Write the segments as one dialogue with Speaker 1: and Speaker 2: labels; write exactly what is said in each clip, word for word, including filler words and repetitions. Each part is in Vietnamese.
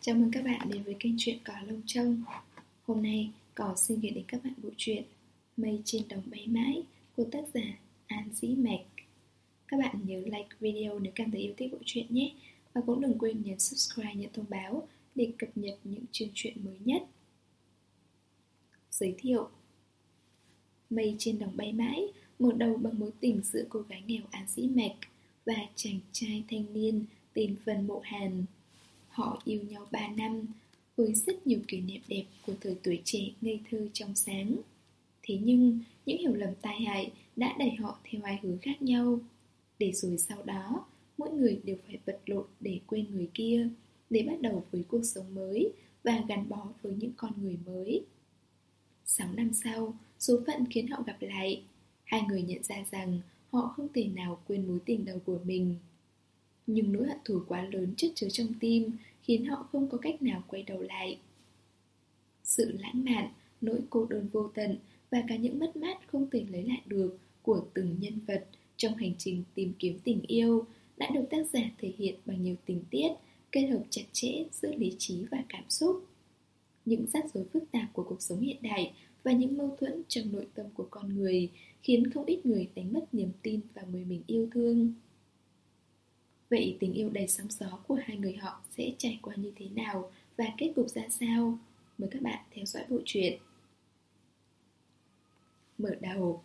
Speaker 1: Chào mừng các bạn đến với kênh truyện Cỏ Lông Trông. Hôm nay Cỏ xin gửi đến các bạn bộ truyện Mây trên đồng bay mãi của tác giả An Dĩ Mạch. Các bạn nhớ like video nếu cảm thấy yêu thích bộ truyện nhé. Và cũng đừng quên nhấn subscribe, nhận thông báo để cập nhật những chương truyện mới nhất. Giới thiệu: Mây trên đồng bay mãi mở đầu bằng mối tình giữa cô gái nghèo An Dĩ Mạch và chàng trai thanh niên tên Vân Mộ Hàn. Họ yêu nhau ba năm, với rất nhiều kỷ niệm đẹp của thời tuổi trẻ ngây thơ trong sáng. Thế nhưng, những hiểu lầm tai hại đã đẩy họ theo hai hướng khác nhau. Để rồi sau đó, mỗi người đều phải vật lộn để quên người kia, để bắt đầu với cuộc sống mới và gắn bó với những con người mới. Sáu năm sau, số phận khiến họ gặp lại. Hai người nhận ra rằng họ không thể nào quên mối tình đầu của mình. Nhưng nỗi hận thù quá lớn chất chứa trong tim khiến họ không có cách nào quay đầu lại. Sự lãng mạn, nỗi cô đơn vô tận và cả những mất mát không thể lấy lại được của từng nhân vật trong hành trình tìm kiếm tình yêu đã được tác giả thể hiện bằng nhiều tình tiết kết hợp chặt chẽ giữa lý trí và cảm xúc. Những rắc rối phức tạp của cuộc sống hiện đại và những mâu thuẫn trong nội tâm của con người khiến không ít người đánh mất niềm tin vào người mình yêu thương. Vậy tình yêu đầy sóng gió của hai người họ sẽ trải qua như thế nào và kết cục ra sao? Mời các bạn theo dõi bộ truyện. Mở đầu: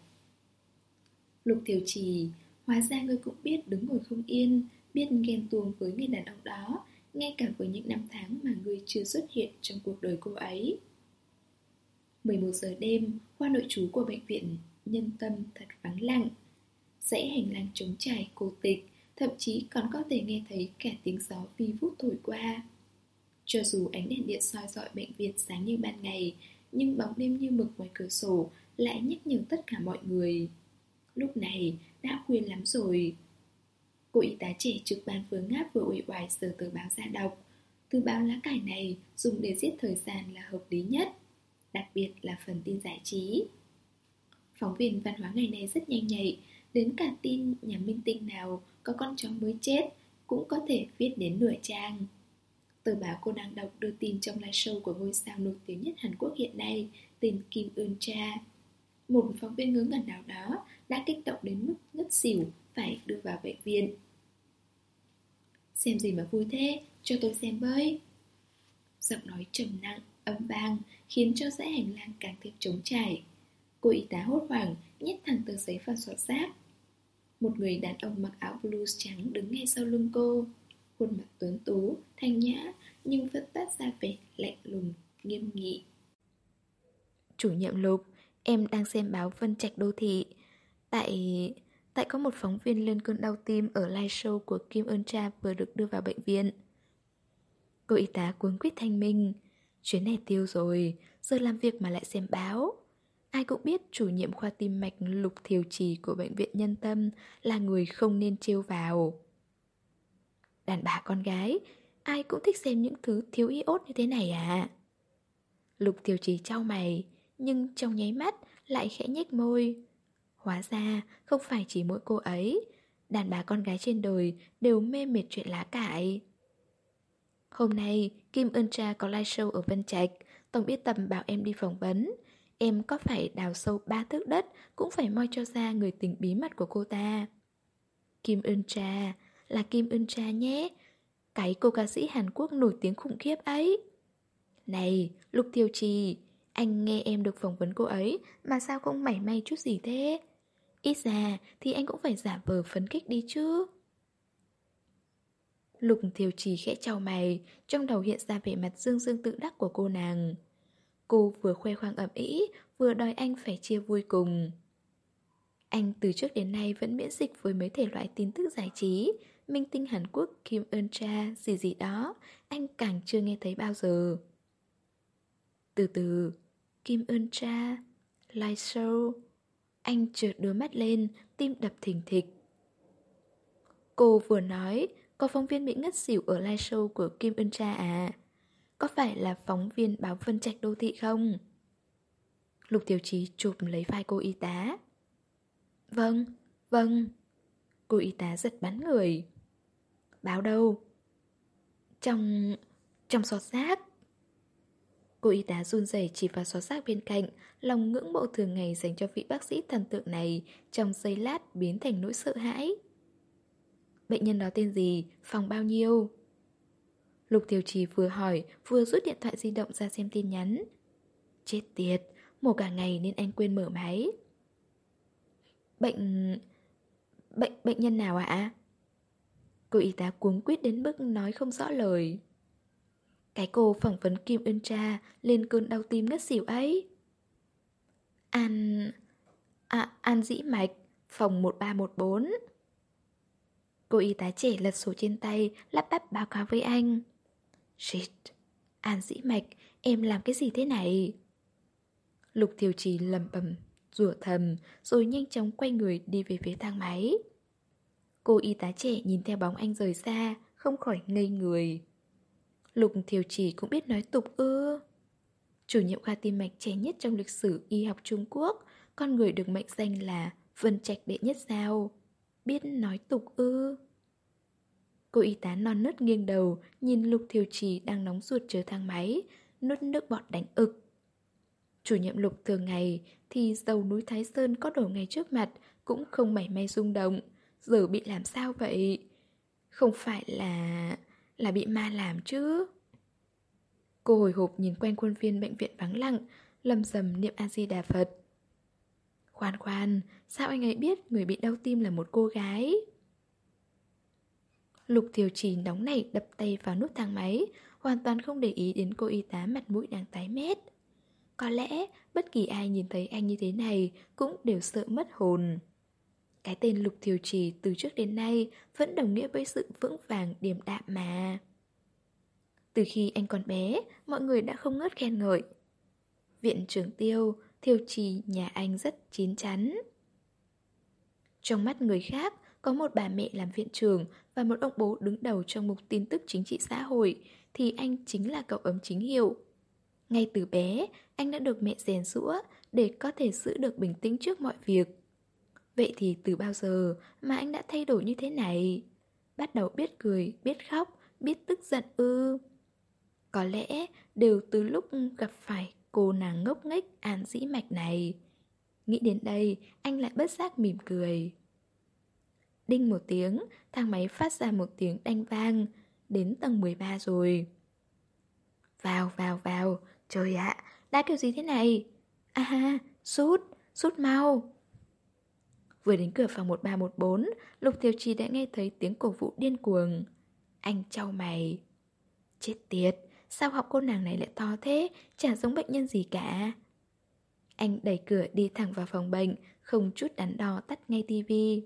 Speaker 1: Lục Thiều Trì, hóa ra ngươi cũng biết đứng ngồi không yên, biết ghen tuông với người đàn ông đó, ngay cả với những năm tháng mà ngươi chưa xuất hiện trong cuộc đời cô ấy. mười một giờ đêm, khoa nội trú của bệnh viện Nhân Tâm thật vắng lặng. Dãy hành lang trống trải cô tịch, thậm chí còn có thể nghe thấy cả tiếng gió vi vút thổi qua. Cho dù ánh đèn điện soi rọi bệnh viện sáng như ban ngày, nhưng bóng đêm như mực ngoài cửa sổ lại nhắc nhở tất cả mọi người. Lúc này đã khuya lắm rồi. Cô y tá trẻ trực ban vừa ngáp vừa uể oải sờ tờ báo ra đọc. Tờ báo lá cải này dùng để giết thời gian là hợp lý nhất, đặc biệt là phần tin giải trí. Phóng viên văn hóa ngày nay rất nhanh nhạy, đến cả tin nhà minh tinh nào có con chó mới chết cũng có thể viết đến nửa trang. Tờ báo cô đang đọc đưa tin trong live show của ngôi sao nổi tiếng nhất Hàn Quốc hiện nay, tên Kim Eun Cha. Một phóng viên ngớ ngẩn nào đó đã kích động đến mức ngất xỉu phải đưa vào bệnh viện. Xem gì mà vui thế, cho tôi xem với. Giọng nói trầm nặng, âm vang khiến cho dãy hành lang càng thêm trống trải. Cô y tá hốt hoảng nhét thẳng tờ giấy vào giỏ rác. Một người đàn ông mặc áo blues trắng đứng ngay sau lưng cô. Khuôn mặt tuấn tú, thanh nhã, nhưng vẫn toát ra vẻ lạnh lùng, nghiêm nghị.
Speaker 2: Chủ nhiệm Lục, em đang xem báo Vân Trạch Đô Thị. Tại... Tại có một phóng viên lên cơn đau tim ở live show của Kim Eun Cha vừa được đưa vào bệnh viện. Cô y tá cuống quýt thanh minh. Chuyến này tiêu rồi, giờ làm việc mà lại xem báo. Ai cũng biết chủ nhiệm khoa tim mạch Lục Thiều Trì của bệnh viện Nhân Tâm là người không nên trêu vào. Đàn bà con gái, ai cũng thích xem những thứ thiếu iốt như thế này à? Lục Thiều Trì chau mày, nhưng trong nháy mắt lại khẽ nhếch môi. Hóa ra không phải chỉ mỗi cô ấy, đàn bà con gái trên đời đều mê mệt chuyện lá cải. Hôm nay Kim Eun Cha có live show ở Vân Trạch, tổng biên tập bảo em đi phỏng vấn. Em có phải đào sâu ba thước đất cũng phải moi cho ra người tình bí mật của cô ta. Kim Eun Cha là Kim Eun Cha nhé, cái cô ca sĩ Hàn Quốc nổi tiếng khủng khiếp ấy. Này, Lục Thiều Trì, anh nghe em được phỏng vấn cô ấy mà sao không mảy may chút gì thế? Ít ra thì anh cũng phải giả vờ phấn khích đi chứ. Lục Thiều Trì khẽ chau mày, trong đầu hiện ra vẻ mặt dương dương tự đắc của cô nàng. Cô vừa khoe khoang ầm ĩ, vừa đòi anh phải chia vui cùng. Anh từ trước đến nay vẫn miễn dịch với mấy thể loại tin tức giải trí, minh tinh Hàn Quốc Kim Eun Cha gì gì đó, anh càng chưa nghe thấy bao giờ. Từ từ, Kim Eun Cha, live show. Anh chợt đưa mắt lên, tim đập thình thịch. Cô vừa nói, có phóng viên bị ngất xỉu ở live show của Kim Eun Cha à? Có phải là phóng viên báo Vân Trạch Đô Thị không? Lục Thiều Trì chụp lấy vai cô y tá. Vâng, vâng. Cô y tá giật bắn người. Báo đâu? Trong... Trong xó xác. Cô y tá run rẩy chỉ vào xó xác bên cạnh, lòng ngưỡng mộ thường ngày dành cho vị bác sĩ thần tượng này trong giây lát biến thành nỗi sợ hãi. Bệnh nhân đó tên gì? Phòng bao nhiêu? Lục Thiều Trì vừa hỏi, vừa rút điện thoại di động ra xem tin nhắn. Chết tiệt, mổ cả ngày nên anh quên mở máy. Bệnh... Bệnh bệnh nhân nào ạ? Cô y tá cuống quýt đến mức nói không rõ lời. Cái cô phỏng vấn Kim Ưn Tra lên cơn đau tim ngất xỉu ấy. An... À, An Dĩ Mạch, phòng một ba một bốn. Cô y tá trẻ lật sổ trên tay, lắp bắp báo cáo với anh. Shit, An Dĩ Mạch, em làm cái gì thế này? Lục Thiều Trì lẩm bẩm, rủa thầm, rồi nhanh chóng quay người đi về phía thang máy. Cô y tá trẻ nhìn theo bóng anh rời xa, không khỏi ngây người. Lục Thiều Trì cũng biết nói tục ư? Chủ nhiệm khoa tim mạch trẻ nhất trong lịch sử y học Trung Quốc, con người được mệnh danh là Vân Trạch đệ nhất sao. Biết nói tục ư? Cô y tá non nớt nghiêng đầu, nhìn Lục Thiều Trì đang nóng ruột chờ thang máy, nuốt nước bọt đánh ực. Chủ nhiệm Lục thường ngày thì dầu núi Thái Sơn có đổ ngay trước mặt cũng không mảy may rung động. Giờ bị làm sao vậy? Không phải là... là bị ma làm chứ? Cô hồi hộp nhìn quanh khuôn viên bệnh viện vắng lặng, lầm rầm niệm A-di-đà Phật. Khoan khoan, sao anh ấy biết người bị đau tim là một cô gái? Lục Thiều Trì nóng nảy đập tay vào nút thang máy, hoàn toàn không để ý đến cô y tá mặt mũi đang tái mét. Có lẽ bất kỳ ai nhìn thấy anh như thế này cũng đều sợ mất hồn. Cái tên Lục Thiều Trì từ trước đến nay vẫn đồng nghĩa với sự vững vàng điềm đạm mà. Từ khi anh còn bé, mọi người đã không ngớt khen ngợi. Viện trưởng Tiêu, Thiều Trì nhà anh rất chín chắn. Trong mắt người khác, có một bà mẹ làm viện trưởng và một ông bố đứng đầu trong mục tin tức chính trị xã hội, thì anh chính là cậu ấm chính hiệu. Ngay từ bé, anh đã được mẹ rèn giũa để có thể giữ được bình tĩnh trước mọi việc. Vậy thì từ bao giờ mà anh đã thay đổi như thế này? Bắt đầu biết cười, biết khóc, biết tức giận ư? Có lẽ đều từ lúc gặp phải cô nàng ngốc nghếch An Dĩ Mạch này. Nghĩ đến đây, anh lại bất giác mỉm cười. Đinh một tiếng, thang máy phát ra một tiếng đanh vang. Đến tầng mười ba rồi. Vào, vào, vào. Trời ạ, đã kiểu gì thế này? À ha, sút, sút mau. Vừa đến cửa phòng một ba một bốn, Lục Thiều Trì đã nghe thấy tiếng cổ vũ điên cuồng. Anh chau mày. Chết tiệt, sao học cô nàng này lại to thế, chả giống bệnh nhân gì cả. Anh đẩy cửa đi thẳng vào phòng bệnh, không chút đắn đo tắt ngay tivi.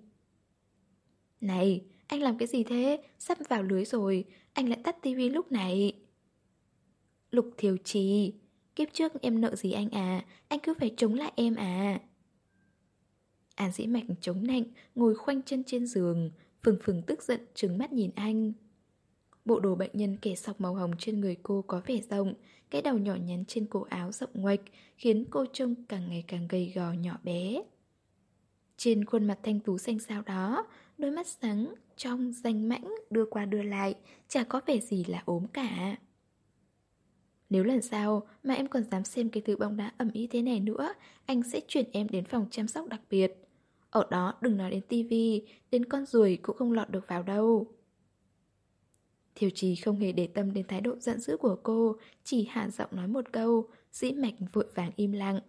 Speaker 2: Này, anh làm cái gì thế? Sắp vào lưới rồi, anh lại tắt tivi lúc này. Lục Thiều Trì, kiếp trước em nợ gì anh à, anh cứ phải chống lại em à. An Dĩ Mạch chống nạnh, ngồi khoanh chân trên giường, phừng phừng tức giận trừng mắt nhìn anh. Bộ đồ bệnh nhân kẻ sọc màu hồng trên người cô có vẻ rộng, cái đầu nhỏ nhắn trên cổ áo rộng ngoạch khiến cô trông càng ngày càng gầy gò nhỏ bé. Trên khuôn mặt thanh tú xanh xao đó, đôi mắt sáng, trong, danh mãnh, đưa qua đưa lại, chả có vẻ gì là ốm cả. Nếu lần sau mà em còn dám xem cái thứ bóng đá ầm ĩ thế này nữa, anh sẽ chuyển em đến phòng chăm sóc đặc biệt. Ở đó đừng nói đến tivi, đến con ruồi cũng không lọt được vào đâu. Thiều Trì không hề để tâm đến thái độ giận dữ của cô, chỉ hạ giọng nói một câu, Dĩ Mạch vội vàng im lặng.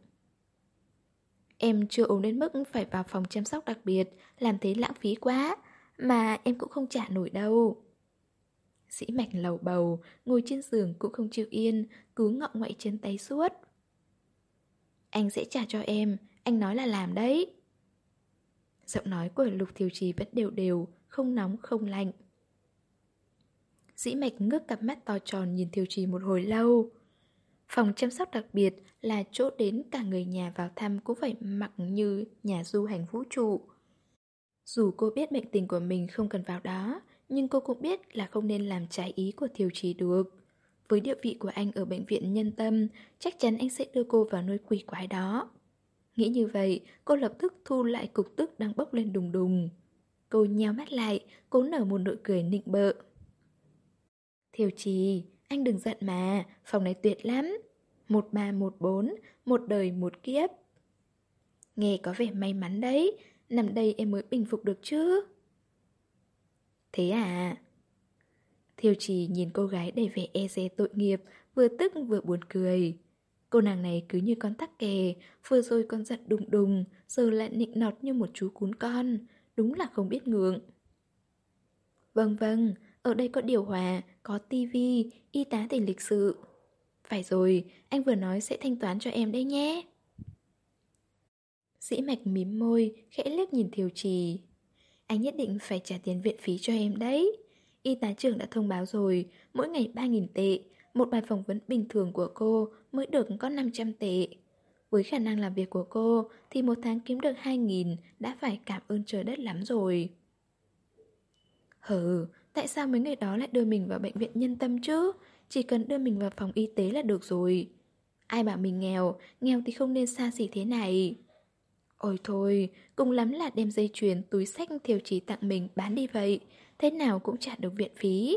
Speaker 2: Em chưa ốm đến mức phải vào phòng chăm sóc đặc biệt, làm thế lãng phí quá, mà em cũng không trả nổi đâu. Dĩ Mạch lầu bầu, ngồi trên giường cũng không chịu yên, cứ ngọ ngoại chân tay suốt. Anh sẽ trả cho em, anh nói là làm đấy. Giọng nói của Lục Thiều Trì vẫn đều đều, không nóng không lạnh. Dĩ Mạch ngước cặp mắt to tròn nhìn Thiều Trì một hồi lâu. Phòng chăm sóc đặc biệt là chỗ đến cả người nhà vào thăm cũng phải mặc như nhà du hành vũ trụ. Dù cô biết bệnh tình của mình không cần vào đó, nhưng cô cũng biết là không nên làm trái ý của Thiều Trì được. Với địa vị của anh ở bệnh viện Nhân Tâm, chắc chắn anh sẽ đưa cô vào nơi quỷ quái đó. Nghĩ như vậy, cô lập tức thu lại cục tức đang bốc lên đùng đùng. Cô nheo mắt lại, cố nở một nụ cười nịnh bợ. Thiều Trì, Anh đừng giận mà, phòng này tuyệt lắm. Một ba một bốn, một đời một kiếp. Nghe có vẻ may mắn đấy, nằm đây em mới bình phục được chứ. Thế à? Thiều Trì nhìn cô gái đầy vẻ e dè tội nghiệp, vừa tức vừa buồn cười. Cô nàng này cứ như con tắc kè, vừa rồi con giận đùng đùng, giờ lại nịnh nọt như một chú cún con, đúng là không biết ngượng. Vâng vâng, ở đây có điều hòa, có tivi, y tá thì lịch sự. Phải rồi, anh vừa nói sẽ thanh toán cho em đấy nhé. Dĩ Mạch mím môi, khẽ liếc nhìn Thiều Trì. Anh nhất định phải trả tiền viện phí cho em đấy. Y tá trưởng đã thông báo rồi, mỗi ngày ba nghìn tệ, một bài phỏng vấn bình thường của cô mới được có năm trăm tệ. Với khả năng làm việc của cô thì một tháng kiếm được hai nghìn đã phải cảm ơn trời đất lắm rồi. Hừ, tại sao mấy người đó lại đưa mình vào bệnh viện Nhân Tâm chứ? Chỉ cần đưa mình vào phòng y tế là được rồi. Ai bảo mình nghèo, nghèo thì không nên xa xỉ thế này. Ôi thôi, cùng lắm là đem dây chuyền, túi xách Thiều Trì tặng mình bán đi vậy, thế nào cũng trả được viện phí.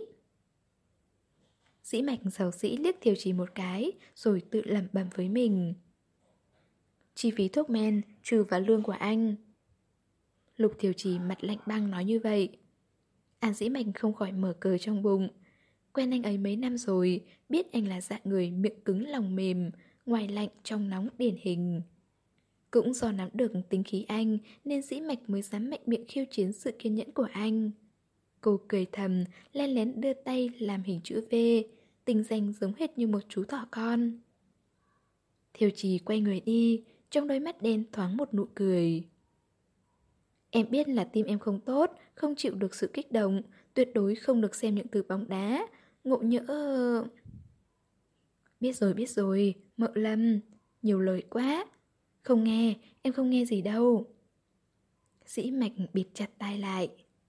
Speaker 2: Dĩ Mạch giàu dĩ liếc Thiều Trì một cái, rồi tự lẩm bẩm với mình. Chi phí thuốc men, trừ vào lương của anh. Lục Thiều Trì mặt lạnh băng nói như vậy. An Dĩ Mạch không khỏi mở cờ trong bụng. Quen anh ấy mấy năm rồi, biết anh là dạng người miệng cứng lòng mềm, ngoài lạnh trong nóng điển hình. Cũng do nắm được tính khí anh nên Dĩ Mạch mới dám mạnh miệng khiêu chiến sự kiên nhẫn của anh. Cô cười thầm, len lén đưa tay làm hình chữ V, tình danh giống hệt như một chú thỏ con. Thiều Trì quay người đi, trong đôi mắt đen thoáng một nụ cười. Em biết là tim em không tốt, không chịu được sự kích động, tuyệt đối không được xem những từ bóng đá. Ngộ nhỡ... Biết rồi, biết rồi, Mợ Lâm, nhiều lời quá. Không nghe, em không nghe gì đâu. Dĩ Mạch bịt chặt tai lại.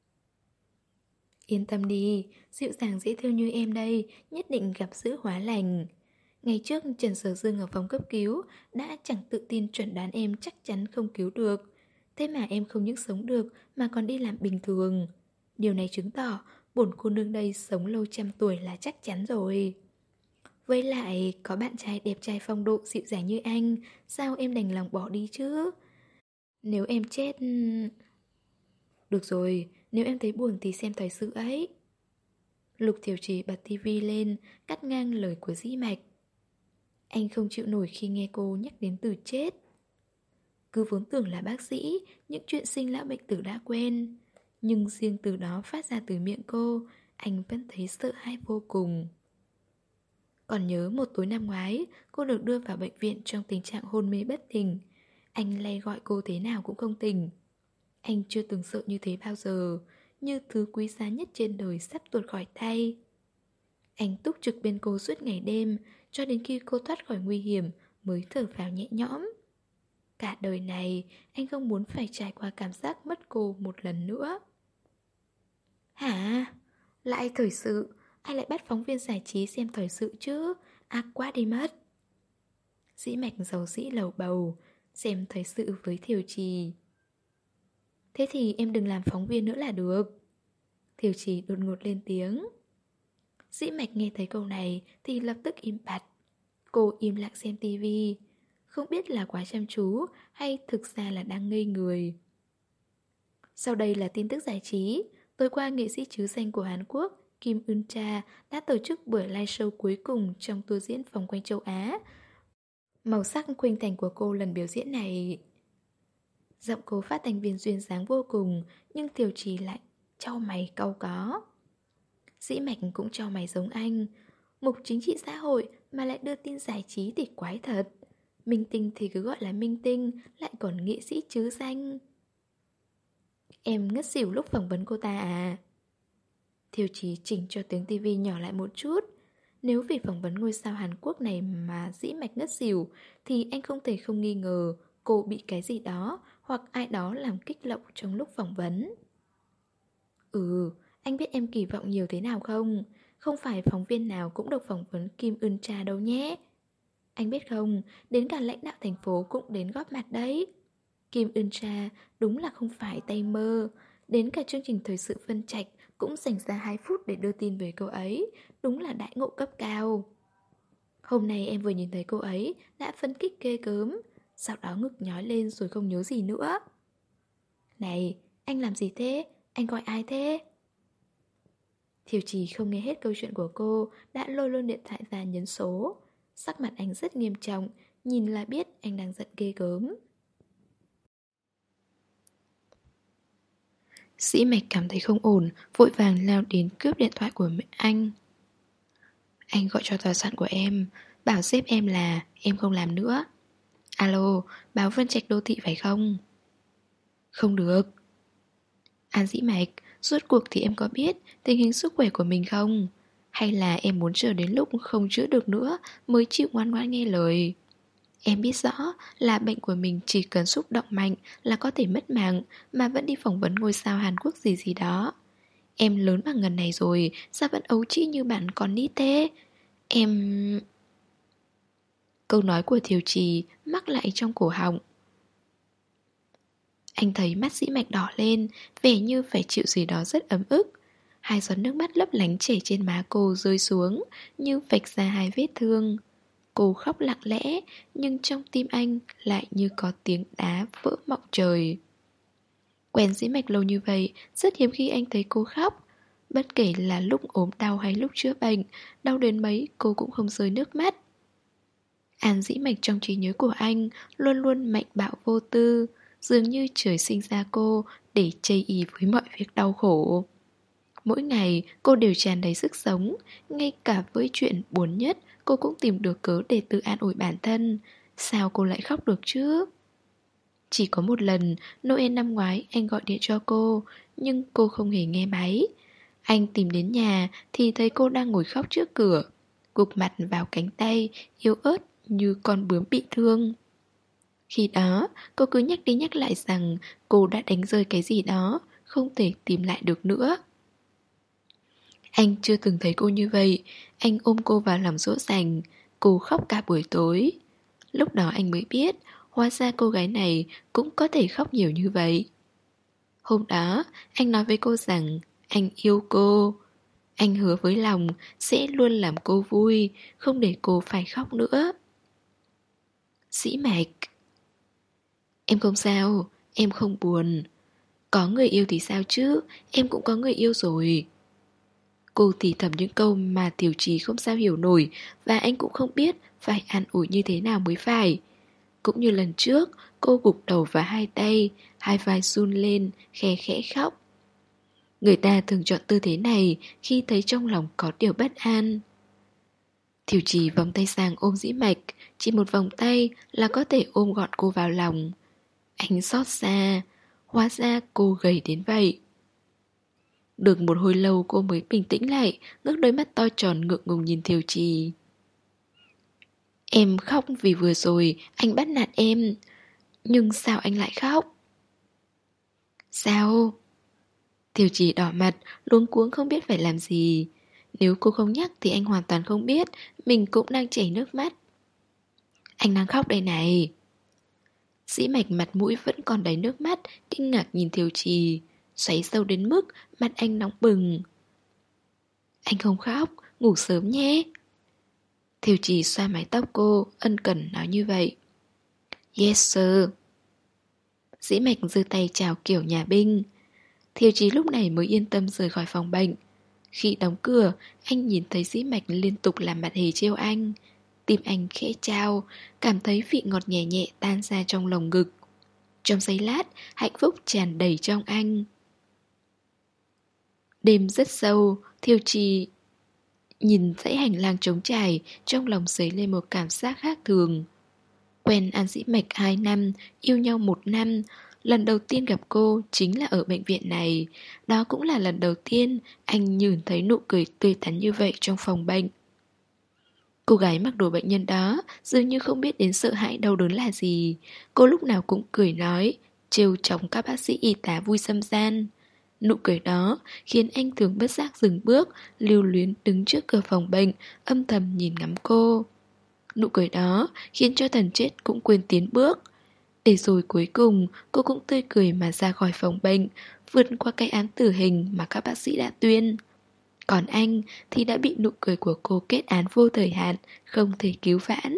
Speaker 2: Yên tâm đi, dịu dàng dễ thương như em đây, nhất định gặp dữ hóa lành. Ngày trước Trần Sở Dương ở phòng cấp cứu đã chẳng tự tin chuẩn đoán em chắc chắn không cứu được. Thế mà em không những sống được mà còn đi làm bình thường. Điều này chứng tỏ bổn cô nương đây sống lâu trăm tuổi là chắc chắn rồi. Với lại có bạn trai đẹp trai phong độ dịu dàng như anh, sao em đành lòng bỏ đi chứ? Nếu em chết... Được rồi, nếu em thấy buồn thì xem thời sự ấy. Lục Thiều Trì bật tivi lên, cắt ngang lời của Dĩ Mạch. Anh không chịu nổi khi nghe cô nhắc đến từ chết. Cứ vốn tưởng là bác sĩ, những chuyện sinh lão bệnh tử đã quen. Nhưng riêng từ đó phát ra từ miệng cô, anh vẫn thấy sợ hãi vô cùng. Còn nhớ một tối năm ngoái, cô được đưa vào bệnh viện trong tình trạng hôn mê bất tỉnh. Anh lay gọi cô thế nào cũng không tỉnh. Anh chưa từng sợ như thế bao giờ, như thứ quý giá nhất trên đời sắp tuột khỏi tay. Anh túc trực bên cô suốt ngày đêm, cho đến khi cô thoát khỏi nguy hiểm mới thở vào nhẹ nhõm. Cả đời này, anh không muốn phải trải qua cảm giác mất cô một lần nữa. Hả? Lại thời sự? Ai lại bắt phóng viên giải trí xem thời sự chứ? Ác quá đi mất. Dĩ Mạch giàu dĩ lầu bầu, xem thời sự với Thiều Trì. Thế thì em đừng làm phóng viên nữa là được. Thiều Trì đột ngột lên tiếng. Dĩ Mạch nghe thấy câu này thì lập tức im bặt. Cô im lặng xem tivi. Không biết là quá chăm chú hay thực ra là đang ngây người. Sau đây là tin tức giải trí. Tối qua nghệ sĩ trứ danh của Hàn Quốc Kim Eun Cha đã tổ chức buổi live show cuối cùng trong tour diễn vòng quanh châu Á. Màu sắc khuynh thành của cô lần biểu diễn này... Giọng cô phát thanh viên duyên dáng vô cùng, nhưng Thiều Trì lại chau mày cau có. Dĩ Mạch cũng chau mày giống anh. Mục chính trị xã hội mà lại đưa tin giải trí thì quái thật. Minh tinh thì cứ gọi là minh tinh, lại còn nghệ sĩ trứ danh. Em ngất xỉu lúc phỏng vấn cô ta à? Thiều Trì chỉnh cho tiếng tivi nhỏ lại một chút. Nếu vì phỏng vấn ngôi sao Hàn Quốc này mà Dĩ Mạch ngất xỉu thì anh không thể không nghi ngờ cô bị cái gì đó hoặc ai đó làm kích động trong lúc phỏng vấn. Ừ, anh biết em kỳ vọng nhiều thế nào không? Không phải phóng viên nào cũng được phỏng vấn Kim Eun Cha đâu nhé. Anh biết không, đến cả lãnh đạo thành phố cũng đến góp mặt đấy. Kim Eun Cha đúng là không phải tay mơ. Đến cả chương trình thời sự phân trạch cũng cũng dành ra hai phút để đưa tin về cô ấy. Đúng là đãi ngộ cấp cao. Hôm nay em vừa nhìn thấy cô ấy đã phấn khích ghê gớm, sau đó ngực nhói lên rồi không nhớ gì nữa. Này, anh làm gì thế? Anh gọi ai thế? Thiều Trì không nghe hết câu chuyện của cô, đã lôi luôn điện thoại ra nhấn số. Sắc mặt anh rất nghiêm trọng, nhìn là biết anh đang giận ghê gớm. Sĩ Mạch cảm thấy không ổn, vội vàng lao đến cướp điện thoại của mẹ anh. Anh gọi cho tòa soạn của em, bảo sếp em là em không làm nữa. Alo, báo Vân Trạch Đô Thị phải không? Không được. An Dĩ Mạch, rốt cuộc thì em có biết tình hình sức khỏe của mình không? Hay là em muốn chờ đến lúc không chữa được nữa mới chịu ngoan ngoãn nghe lời? Em biết rõ là bệnh của mình chỉ cần xúc động mạnh là có thể mất mạng, mà vẫn đi phỏng vấn ngôi sao Hàn Quốc gì gì đó. Em lớn bằng ngần này rồi, sao vẫn ấu trĩ như bạn còn nít thế? Em... Câu nói của Thiều Trì mắc lại trong cổ họng. Anh thấy mắt Dĩ Mạch đỏ lên, vẻ như phải chịu gì đó rất ấm ức. Hai giọt nước mắt lấp lánh chảy trên má cô rơi xuống, như vạch ra hai vết thương. Cô khóc lặng lẽ, nhưng trong tim anh lại như có tiếng đá vỡ mọng trời. Quen Dĩ Mạch lâu như vậy, rất hiếm khi anh thấy cô khóc. Bất kể là lúc ốm đau hay lúc chữa bệnh, đau đến mấy cô cũng không rơi nước mắt. An Dĩ Mạch trong trí nhớ của anh luôn luôn mạnh bạo vô tư, dường như trời sinh ra cô để chây ỳ với mọi việc đau khổ. Mỗi ngày cô đều tràn đầy sức sống, ngay cả với chuyện buồn nhất cô cũng tìm được cớ để tự an ủi bản thân. Sao cô lại khóc được chứ? Chỉ có một lần, Noel năm ngoái anh gọi điện cho cô, nhưng cô không hề nghe máy. Anh tìm đến nhà thì thấy cô đang ngồi khóc trước cửa, gục mặt vào cánh tay, yếu ớt như con bướm bị thương. Khi đó, cô cứ nhắc đi nhắc lại rằng cô đã đánh rơi cái gì đó, không thể tìm lại được nữa. Anh chưa từng thấy cô như vậy, anh ôm cô vào lòng dỗ dành, cô khóc cả buổi tối. Lúc đó anh mới biết, hóa ra cô gái này cũng có thể khóc nhiều như vậy. Hôm đó, anh nói với cô rằng anh yêu cô. Anh hứa với lòng sẽ luôn làm cô vui, không để cô phải khóc nữa. Dĩ Mạch, em không sao, em không buồn. Có người yêu thì sao chứ, em cũng có người yêu rồi. Cô thì thầm những câu mà Tiểu Trì không sao hiểu nổi, và anh cũng không biết phải an ủi như thế nào mới phải. Cũng như lần trước, cô gục đầu vào hai tay, hai vai run lên, khe khẽ khóc. Người ta thường chọn tư thế này khi thấy trong lòng có điều bất an. Tiểu Trì vòng tay sang ôm Dĩ Mạch, chỉ một vòng tay là có thể ôm gọn cô vào lòng. Anh xót xa, hóa ra cô gầy đến vậy. Được một hồi lâu cô mới bình tĩnh lại, ngước đôi mắt to tròn ngượng ngùng nhìn Thiều Trì. Em khóc vì vừa rồi anh bắt nạt em. Nhưng sao anh lại khóc? Sao? Thiều Trì đỏ mặt, luống cuống không biết phải làm gì. Nếu cô không nhắc thì anh hoàn toàn không biết mình cũng đang chảy nước mắt. Anh đang khóc đây này. Dĩ Mạch mặt mũi vẫn còn đầy nước mắt, kinh ngạc nhìn Thiều Trì, xoáy sâu đến mức mặt anh nóng bừng. Anh không khóc, ngủ sớm nhé. Thiều Trì xoa mái tóc cô, ân cần nói như vậy. Yes sir. Dĩ Mạch giơ tay chào kiểu nhà binh. Thiều Trì lúc này mới yên tâm rời khỏi phòng bệnh. Khi đóng cửa, anh nhìn thấy Dĩ Mạch liên tục làm mặt hề trêu anh. Tim anh khẽ trao, cảm thấy vị ngọt nhẹ nhẹ tan ra trong lồng ngực. Trong giây lát, hạnh phúc tràn đầy trong anh. Đêm rất sâu, Thiều Trì nhìn dãy hành lang trống trải, trong lòng dấy lên một cảm giác khác thường. Quen An Dĩ Mạch hai năm, yêu nhau một năm. Lần đầu tiên gặp cô chính là ở bệnh viện này. Đó cũng là lần đầu tiên anh nhìn thấy nụ cười tươi tắn như vậy trong phòng bệnh. Cô gái mặc đồ bệnh nhân đó dường như không biết đến sợ hãi đau đớn là gì. Cô lúc nào cũng cười nói, trêu chọc các bác sĩ y tá vui xâm gian. Nụ cười đó khiến anh thường bất giác dừng bước, lưu luyến đứng trước cửa phòng bệnh, âm thầm nhìn ngắm cô. Nụ cười đó khiến cho thần chết cũng quên tiến bước. Để rồi cuối cùng cô cũng tươi cười mà ra khỏi phòng bệnh, vượt qua cái án tử hình mà các bác sĩ đã tuyên. Còn anh thì đã bị nụ cười của cô kết án vô thời hạn, không thể cứu vãn.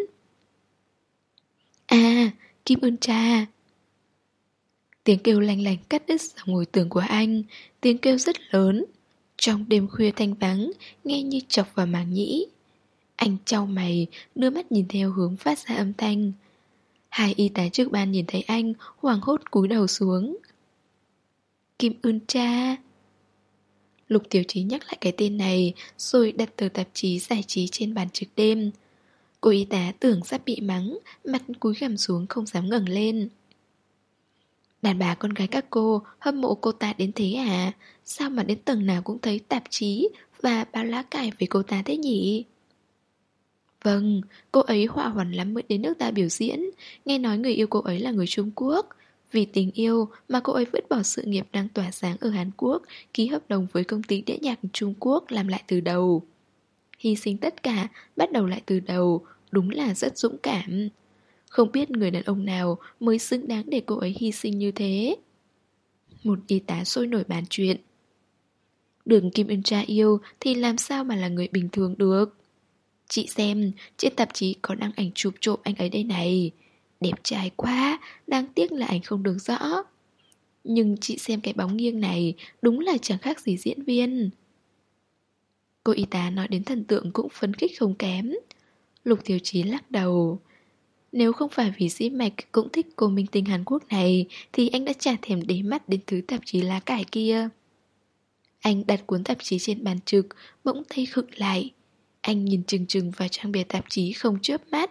Speaker 2: À, Kim Ưn cha. Tiếng kêu lanh lành cắt đứt dòng hồi tưởng của anh. Tiếng kêu rất lớn. Trong đêm khuya thanh vắng, nghe như chọc vào màng nhĩ. Anh chau mày, đưa mắt nhìn theo hướng phát ra âm thanh. Hai y tá trước ban nhìn thấy anh, hoảng hốt cúi đầu xuống. Kim Ưn cha. Lục Tiểu Trí nhắc lại cái tên này, rồi đặt tờ tạp chí giải trí trên bàn trực đêm. Cô y tá tưởng sắp bị mắng, mặt cúi gằm xuống không dám ngẩng lên. Đàn bà con gái các cô hâm mộ cô ta đến thế à? Sao mà đến tầng nào cũng thấy tạp chí và báo lá cải về cô ta thế nhỉ? Vâng, cô ấy họa hoằn lắm mới đến nước ta biểu diễn. Nghe nói người yêu cô ấy là người Trung Quốc. Vì tình yêu mà cô ấy vứt bỏ sự nghiệp đang tỏa sáng ở Hàn Quốc, ký hợp đồng với công ty đĩa nhạc Trung Quốc làm lại từ đầu. Hy sinh tất cả, bắt đầu lại từ đầu, đúng là rất dũng cảm. Không biết người đàn ông nào mới xứng đáng để cô ấy hy sinh như thế. Một y tá sôi nổi bàn chuyện. Đường Kim Ưn cha yêu thì làm sao mà là người bình thường được. Chị xem, trên tạp chí có đăng ảnh chụp trộm anh ấy đây này. Đẹp trai quá, đáng tiếc là ảnh không được rõ. Nhưng chị xem cái bóng nghiêng này, đúng là chẳng khác gì diễn viên. Cô y tá nói đến thần tượng cũng phấn khích không kém. Lục Tiểu Trí lắc đầu. Nếu không phải vì Dĩ Mạch cũng thích cô minh tinh Hàn Quốc này, thì anh đã chả thèm để mắt đến thứ tạp chí lá cải kia. Anh đặt cuốn tạp chí trên bàn trực, bỗng thấy khựng lại. Anh nhìn chừng chừng vào trang bìa tạp chí không chớp mắt.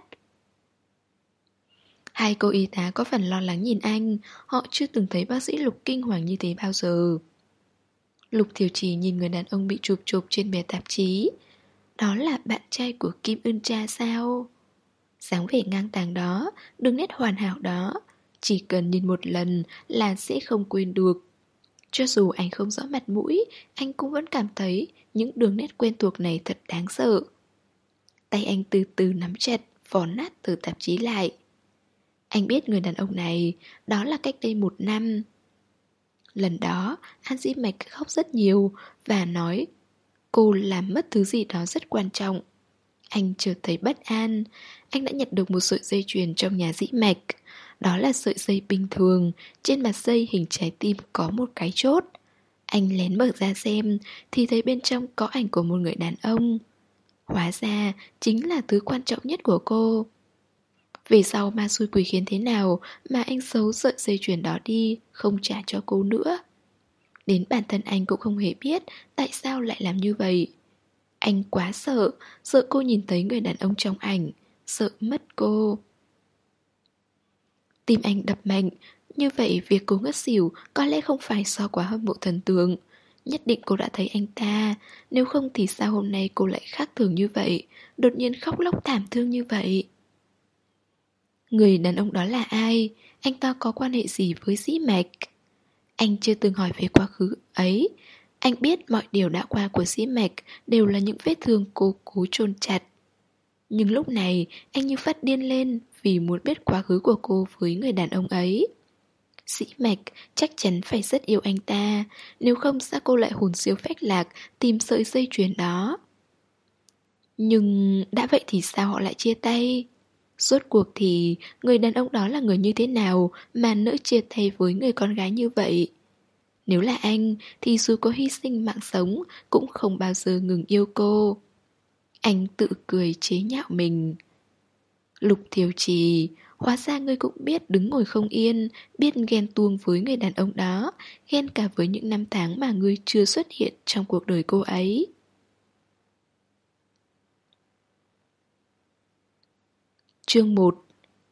Speaker 2: Hai cô y tá có phần lo lắng nhìn anh. Họ chưa từng thấy bác sĩ Lục kinh hoàng như thế bao giờ. Lục Thiểu Chỉ nhìn người đàn ông bị chụp chụp trên bìa tạp chí. Đó là bạn trai của Kim Ưn cha sao? Dáng vẻ ngang tàng đó, đường nét hoàn hảo đó, chỉ cần nhìn một lần là sẽ không quên được. Cho dù anh không rõ mặt mũi, anh cũng vẫn cảm thấy những đường nét quen thuộc này thật đáng sợ. Tay anh từ từ nắm chặt, vò nát tờ tạp chí lại. Anh biết người đàn ông này, đó là cách đây một năm. Lần đó, An Dĩ Mạch khóc rất nhiều và nói cô làm mất thứ gì đó rất quan trọng. Anh chợt thấy bất an. Anh đã nhận được một sợi dây chuyền trong nhà Dĩ Mạch. Đó là sợi dây bình thường. Trên mặt dây hình trái tim có một cái chốt. Anh lén mở ra xem thì thấy bên trong có ảnh của một người đàn ông. Hóa ra chính là thứ quan trọng nhất của cô. Về sau ma xui quỷ khiến thế nào mà anh giấu sợi dây chuyền đó đi, không trả cho cô nữa. Đến bản thân anh cũng không hề biết tại sao lại làm như vậy. Anh quá sợ, sợ cô nhìn thấy người đàn ông trong ảnh, sợ mất cô. Tim anh đập mạnh, như vậy việc cô ngất xỉu có lẽ không phải do quá hâm mộ thần tượng. Nhất định cô đã thấy anh ta, nếu không thì sao hôm nay cô lại khác thường như vậy, đột nhiên khóc lóc thảm thương như vậy. Người đàn ông đó là ai? Anh ta có quan hệ gì với Dĩ Mạch? Anh chưa từng hỏi về quá khứ ấy. Anh biết mọi điều đã qua của Dĩ Mạch đều là những vết thương cô cố chôn chặt. Nhưng lúc này anh như phát điên lên vì muốn biết quá khứ của cô với người đàn ông ấy. Dĩ Mạch chắc chắn phải rất yêu anh ta, nếu không sao cô lại hồn siêu phách lạc tìm sợi dây chuyền đó. Nhưng đã vậy thì sao họ lại chia tay? Rốt cuộc thì người đàn ông đó là người như thế nào mà nỡ chia tay với người con gái như vậy? Nếu là anh thì dù có hy sinh mạng sống cũng không bao giờ ngừng yêu cô. Anh tự cười chế nhạo mình. Lục Thiều Trì, hóa ra ngươi cũng biết đứng ngồi không yên, biết ghen tuông với người đàn ông đó, ghen cả với những năm tháng mà ngươi chưa xuất hiện trong cuộc đời cô ấy. Chương một.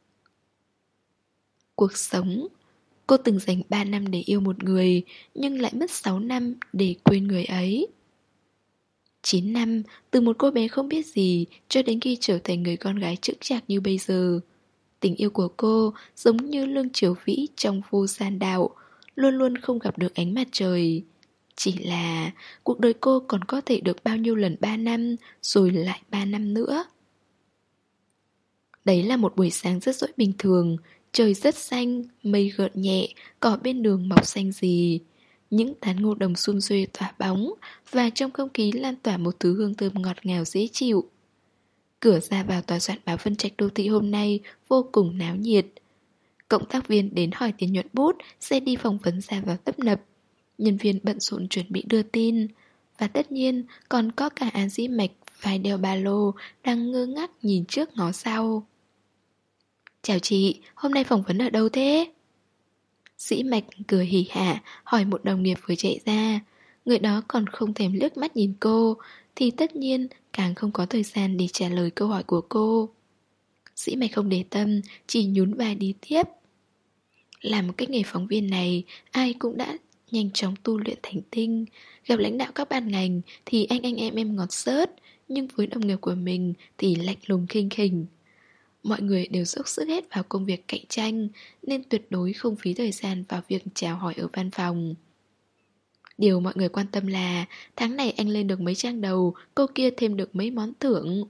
Speaker 2: Cuộc sống. Cô từng dành ba năm để yêu một người, nhưng lại mất sáu năm để quên người ấy. Chín năm, từ một cô bé không biết gì cho đến khi trở thành người con gái chững chạc như bây giờ. Tình yêu của cô giống như lương triều vĩ trong vô gian đạo, luôn luôn không gặp được ánh mặt trời. Chỉ là cuộc đời cô còn có thể được bao nhiêu lần ba năm, rồi lại ba năm nữa. Đấy là một buổi sáng rất dỗi bình thường. Trời rất xanh, mây gợn nhẹ, cỏ bên đường mọc xanh rì. Những tán ngô đồng sum xuê tỏa bóng, và trong không khí lan tỏa một thứ hương thơm ngọt ngào dễ chịu. Cửa ra vào tòa soạn báo Vân Trạch Đô Thị hôm nay vô cùng náo nhiệt. Cộng tác viên đến hỏi tiền nhuận bút, sẽ đi phỏng vấn ra vào tấp nập. Nhân viên bận rộn chuẩn bị đưa tin. Và tất nhiên còn có cả An Dĩ Mạch vai đeo ba lô đang ngơ ngác nhìn trước ngó sau. Chào chị, hôm nay phỏng vấn ở đâu thế? Dĩ Mạch cười hỉ hả hỏi một đồng nghiệp vừa chạy ra. Người đó còn không thèm liếc mắt nhìn cô, thì tất nhiên càng không có thời gian để trả lời câu hỏi của cô. Dĩ Mạch không để tâm, chỉ nhún vai đi tiếp. Làm cái nghề phóng viên này, ai cũng đã nhanh chóng tu luyện thành tinh. Gặp lãnh đạo các ban ngành thì anh anh em em ngọt xớt, nhưng với đồng nghiệp của mình thì lạnh lùng khinh khỉnh. Mọi người đều dốc sức hết vào công việc cạnh tranh, nên tuyệt đối không phí thời gian vào việc chào hỏi ở văn phòng. Điều mọi người quan tâm là tháng này anh lên được mấy trang đầu, cô kia thêm được mấy món thưởng.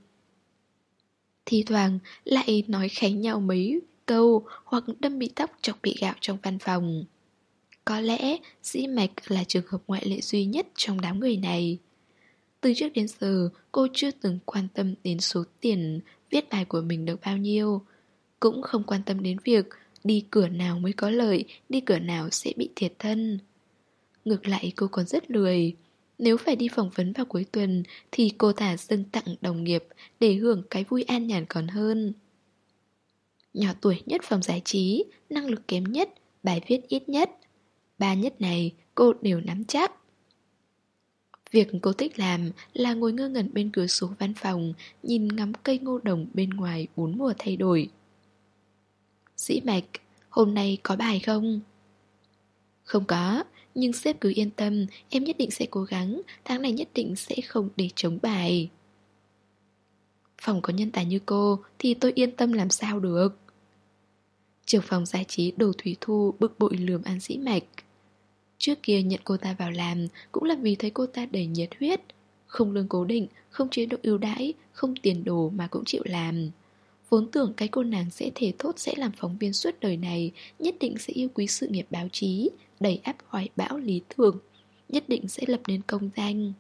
Speaker 2: Thì thoảng lại nói khánh nhau mấy câu hoặc đâm bị tóc chọc bị gạo trong văn phòng. Có lẽ Dĩ Mạch là trường hợp ngoại lệ duy nhất trong đám người này. Từ trước đến giờ cô chưa từng quan tâm đến số tiền viết bài của mình được bao nhiêu. Cũng không quan tâm đến việc đi cửa nào mới có lợi, đi cửa nào sẽ bị thiệt thân. Ngược lại cô còn rất lười. Nếu phải đi phỏng vấn vào cuối tuần thì cô thả dâng tặng đồng nghiệp để hưởng cái vui an nhàn còn hơn. Nhỏ tuổi nhất phòng giải trí, năng lực kém nhất, bài viết ít nhất. Ba nhất này cô đều nắm chắc. Việc cô thích làm là ngồi ngơ ngẩn bên cửa sổ văn phòng, nhìn ngắm cây ngô đồng bên ngoài bốn mùa thay đổi. Dĩ Mạch, hôm nay có bài không? Không có, nhưng sếp cứ yên tâm, em nhất định sẽ cố gắng, tháng này nhất định sẽ không để trống bài. Phòng có nhân tài như cô thì tôi yên tâm làm sao được. Trưởng phòng giải trí Đồ Thủy Thu bực bội lườm An Dĩ Mạch. Trước kia nhận cô ta vào làm cũng là vì thấy cô ta đầy nhiệt huyết. Không lương cố định, không chế độ ưu đãi, không tiền đồ mà cũng chịu làm. Vốn tưởng cái cô nàng sẽ thể thốt sẽ làm phóng viên suốt đời này, nhất định sẽ yêu quý sự nghiệp báo chí, đầy ắp hoài bão lý tưởng, nhất định sẽ lập nên công danh.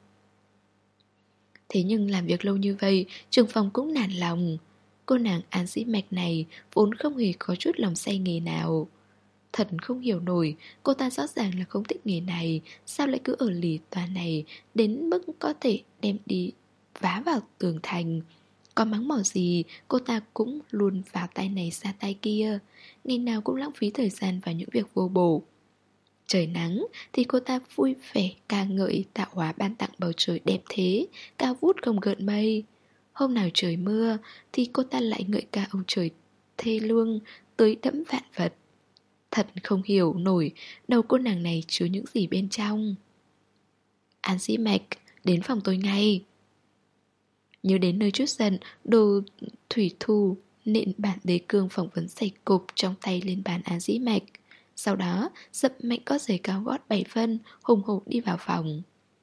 Speaker 2: Thế nhưng làm việc lâu như vậy, trưởng phòng cũng nản lòng. Cô nàng An Dĩ Mạch này vốn không hề có chút lòng say nghề nào. Thật không hiểu nổi, cô ta rõ ràng là không thích nghề này, sao lại cứ ở lì tòa này đến mức có thể đem đi vá vào tường thành. Có mắng mỏ gì, cô ta cũng luôn vào tay này ra tay kia, ngày nào cũng lãng phí thời gian vào những việc vô bổ. Trời nắng thì cô ta vui vẻ ca ngợi tạo hóa ban tặng bầu trời đẹp thế, cao vút không gợn mây. Hôm nào trời mưa thì cô ta lại ngợi ca ông trời thê lương, tới đẫm vạn vật. Thật không hiểu nổi đầu cô nàng này chứa những gì bên trong. An Dĩ Mạch, đến phòng tôi ngay. Nhớ đến nơi chút giận, Đồ Thủy Thu nện bản đế cương phỏng vấn sạch cộp trong tay lên bàn An Dĩ Mạch. Sau đó dập mạnh có giày cao gót bảy phân, hùng hổ đi vào phòng.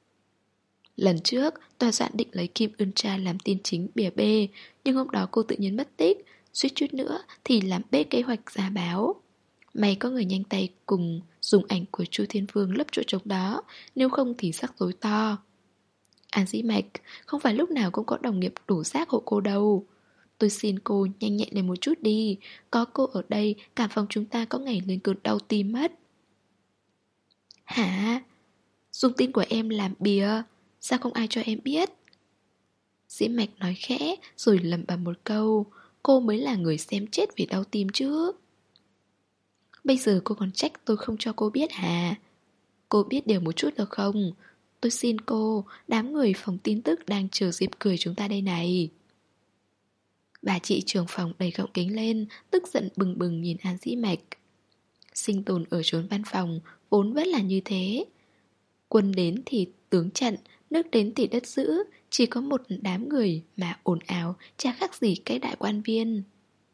Speaker 2: Lần trước tòa soạn định lấy Kim Ưn Tra làm tin chính bìa B, nhưng hôm đó cô tự nhiên mất tích, suýt chút nữa thì làm bê kế hoạch ra báo. May có người nhanh tay cùng dùng ảnh của Chu Thiên Vương lấp chỗ trống đó, nếu không thì rắc rối to. An Dĩ Mạch, không phải lúc nào cũng có đồng nghiệp đủ xác hộ cô đâu. Tôi xin cô nhanh nhẹn lên một chút đi, có cô ở đây cả phòng chúng ta có ngày lên cơn đau tim mất. Hả? Dùng tin của em làm bìa, sao không ai cho em biết? Dĩ Mạch nói khẽ rồi lẩm bẩm một câu, cô mới là người xem chết vì đau tim chứ. Bây giờ cô còn trách tôi không cho cô biết hả? Cô biết điều một chút được không? Tôi xin cô, đám người phòng tin tức đang chờ dịp cười chúng ta đây này. Bà chị trưởng phòng đẩy gọng kính lên, tức giận bừng bừng nhìn An Dĩ Mạch. Sinh tồn ở chốn văn phòng vốn vẫn là như thế. Quân đến thì tướng trận, nước đến thì đất giữ, chỉ có một đám người mà ồn ào, chả khác gì cái đại quan viên.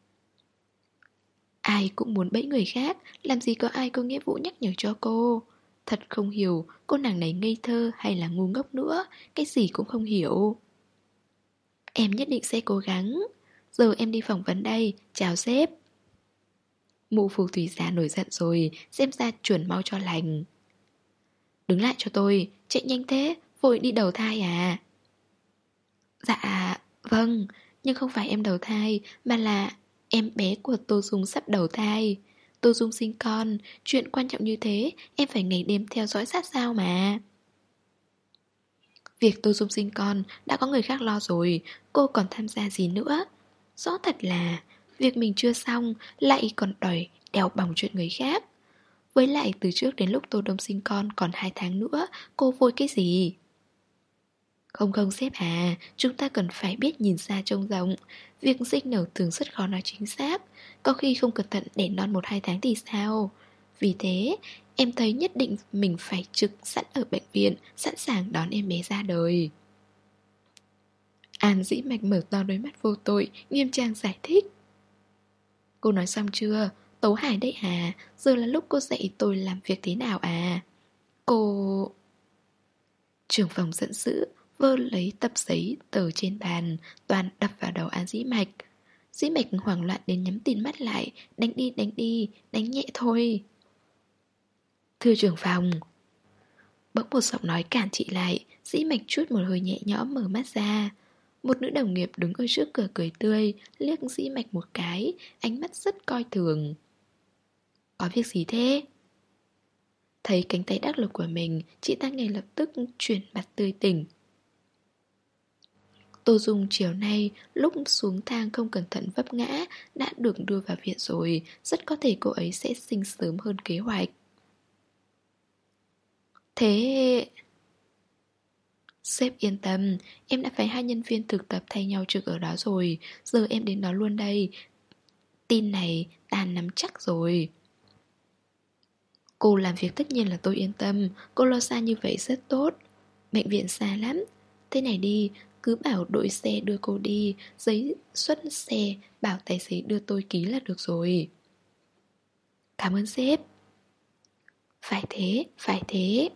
Speaker 2: Ai cũng muốn bẫy người khác, làm gì có ai có nghĩa vụ nhắc nhở cho cô. Thật không hiểu cô nàng này ngây thơ hay là ngu ngốc nữa, cái gì cũng không hiểu. Em nhất định sẽ cố gắng. Giờ em đi phỏng vấn đây, chào sếp. Mụ phù thủy già nổi giận rồi, xem ra chuẩn mau cho lành. Đứng lại cho tôi, chạy nhanh thế, vội đi đầu thai à? Dạ, vâng, nhưng không phải em đầu thai, mà là em bé của Tô Dung sắp đầu thai. Tô Dung sinh con, chuyện quan trọng như thế, em phải ngày đêm theo dõi sát sao mà. Việc Tô Dung sinh con đã có người khác lo rồi, cô còn tham gia gì nữa? Rõ thật là việc mình chưa xong lại còn đòi đèo bỏng chuyện người khác. Với lại từ trước đến lúc Tô Đông sinh con còn hai tháng nữa, cô vội cái gì? Không không sếp à, chúng ta cần phải biết nhìn xa trông rộng. Việc sinh nở thường rất khó nói chính xác. Có khi không cẩn thận đẻ non một hai tháng thì sao? Vì thế, em thấy nhất định mình phải trực sẵn ở bệnh viện, sẵn sàng đón em bé ra đời. An Dĩ Mạch mở to đôi mắt vô tội, nghiêm trang giải thích. Cô nói xong chưa? Tấu hài đấy à? Giờ là lúc cô dạy tôi làm việc thế nào à? Cô... Trưởng phòng giận dữ, vơ lấy tập giấy tờ trên bàn, toàn đập vào đầu An Dĩ Mạch. Dĩ Mạch hoảng loạn đến nhắm tịt mắt lại, đánh đi đánh đi, đánh nhẹ thôi. Thưa trưởng phòng. Bỗng một giọng nói cản chị lại, Dĩ Mạch chút một hơi nhẹ nhõm mở mắt ra. Một nữ đồng nghiệp đứng ở trước cửa cười tươi, liếc Dĩ Mạch một cái, ánh mắt rất coi thường. Có việc gì thế? Thấy cánh tay đắc lực của mình, chị ta ngay lập tức chuyển mặt tươi tỉnh. Tô Dung chiều nay lúc xuống thang không cẩn thận vấp ngã đã được đưa vào viện rồi, rất có thể cô ấy sẽ sinh sớm hơn kế hoạch. Thế... Sếp yên tâm, em đã phái hai nhân viên thực tập thay nhau trực ở đó rồi, giờ em đến đó luôn đây. Tin này ta nắm chắc rồi. Cô làm việc tất nhiên là tôi yên tâm, cô lo xa như vậy rất tốt. Bệnh viện xa lắm. Thế này đi, cứ bảo đội xe đưa cô đi, giấy xuất xe bảo tài xế đưa tôi ký là được rồi. Cảm ơn sếp. Phải thế, phải thế.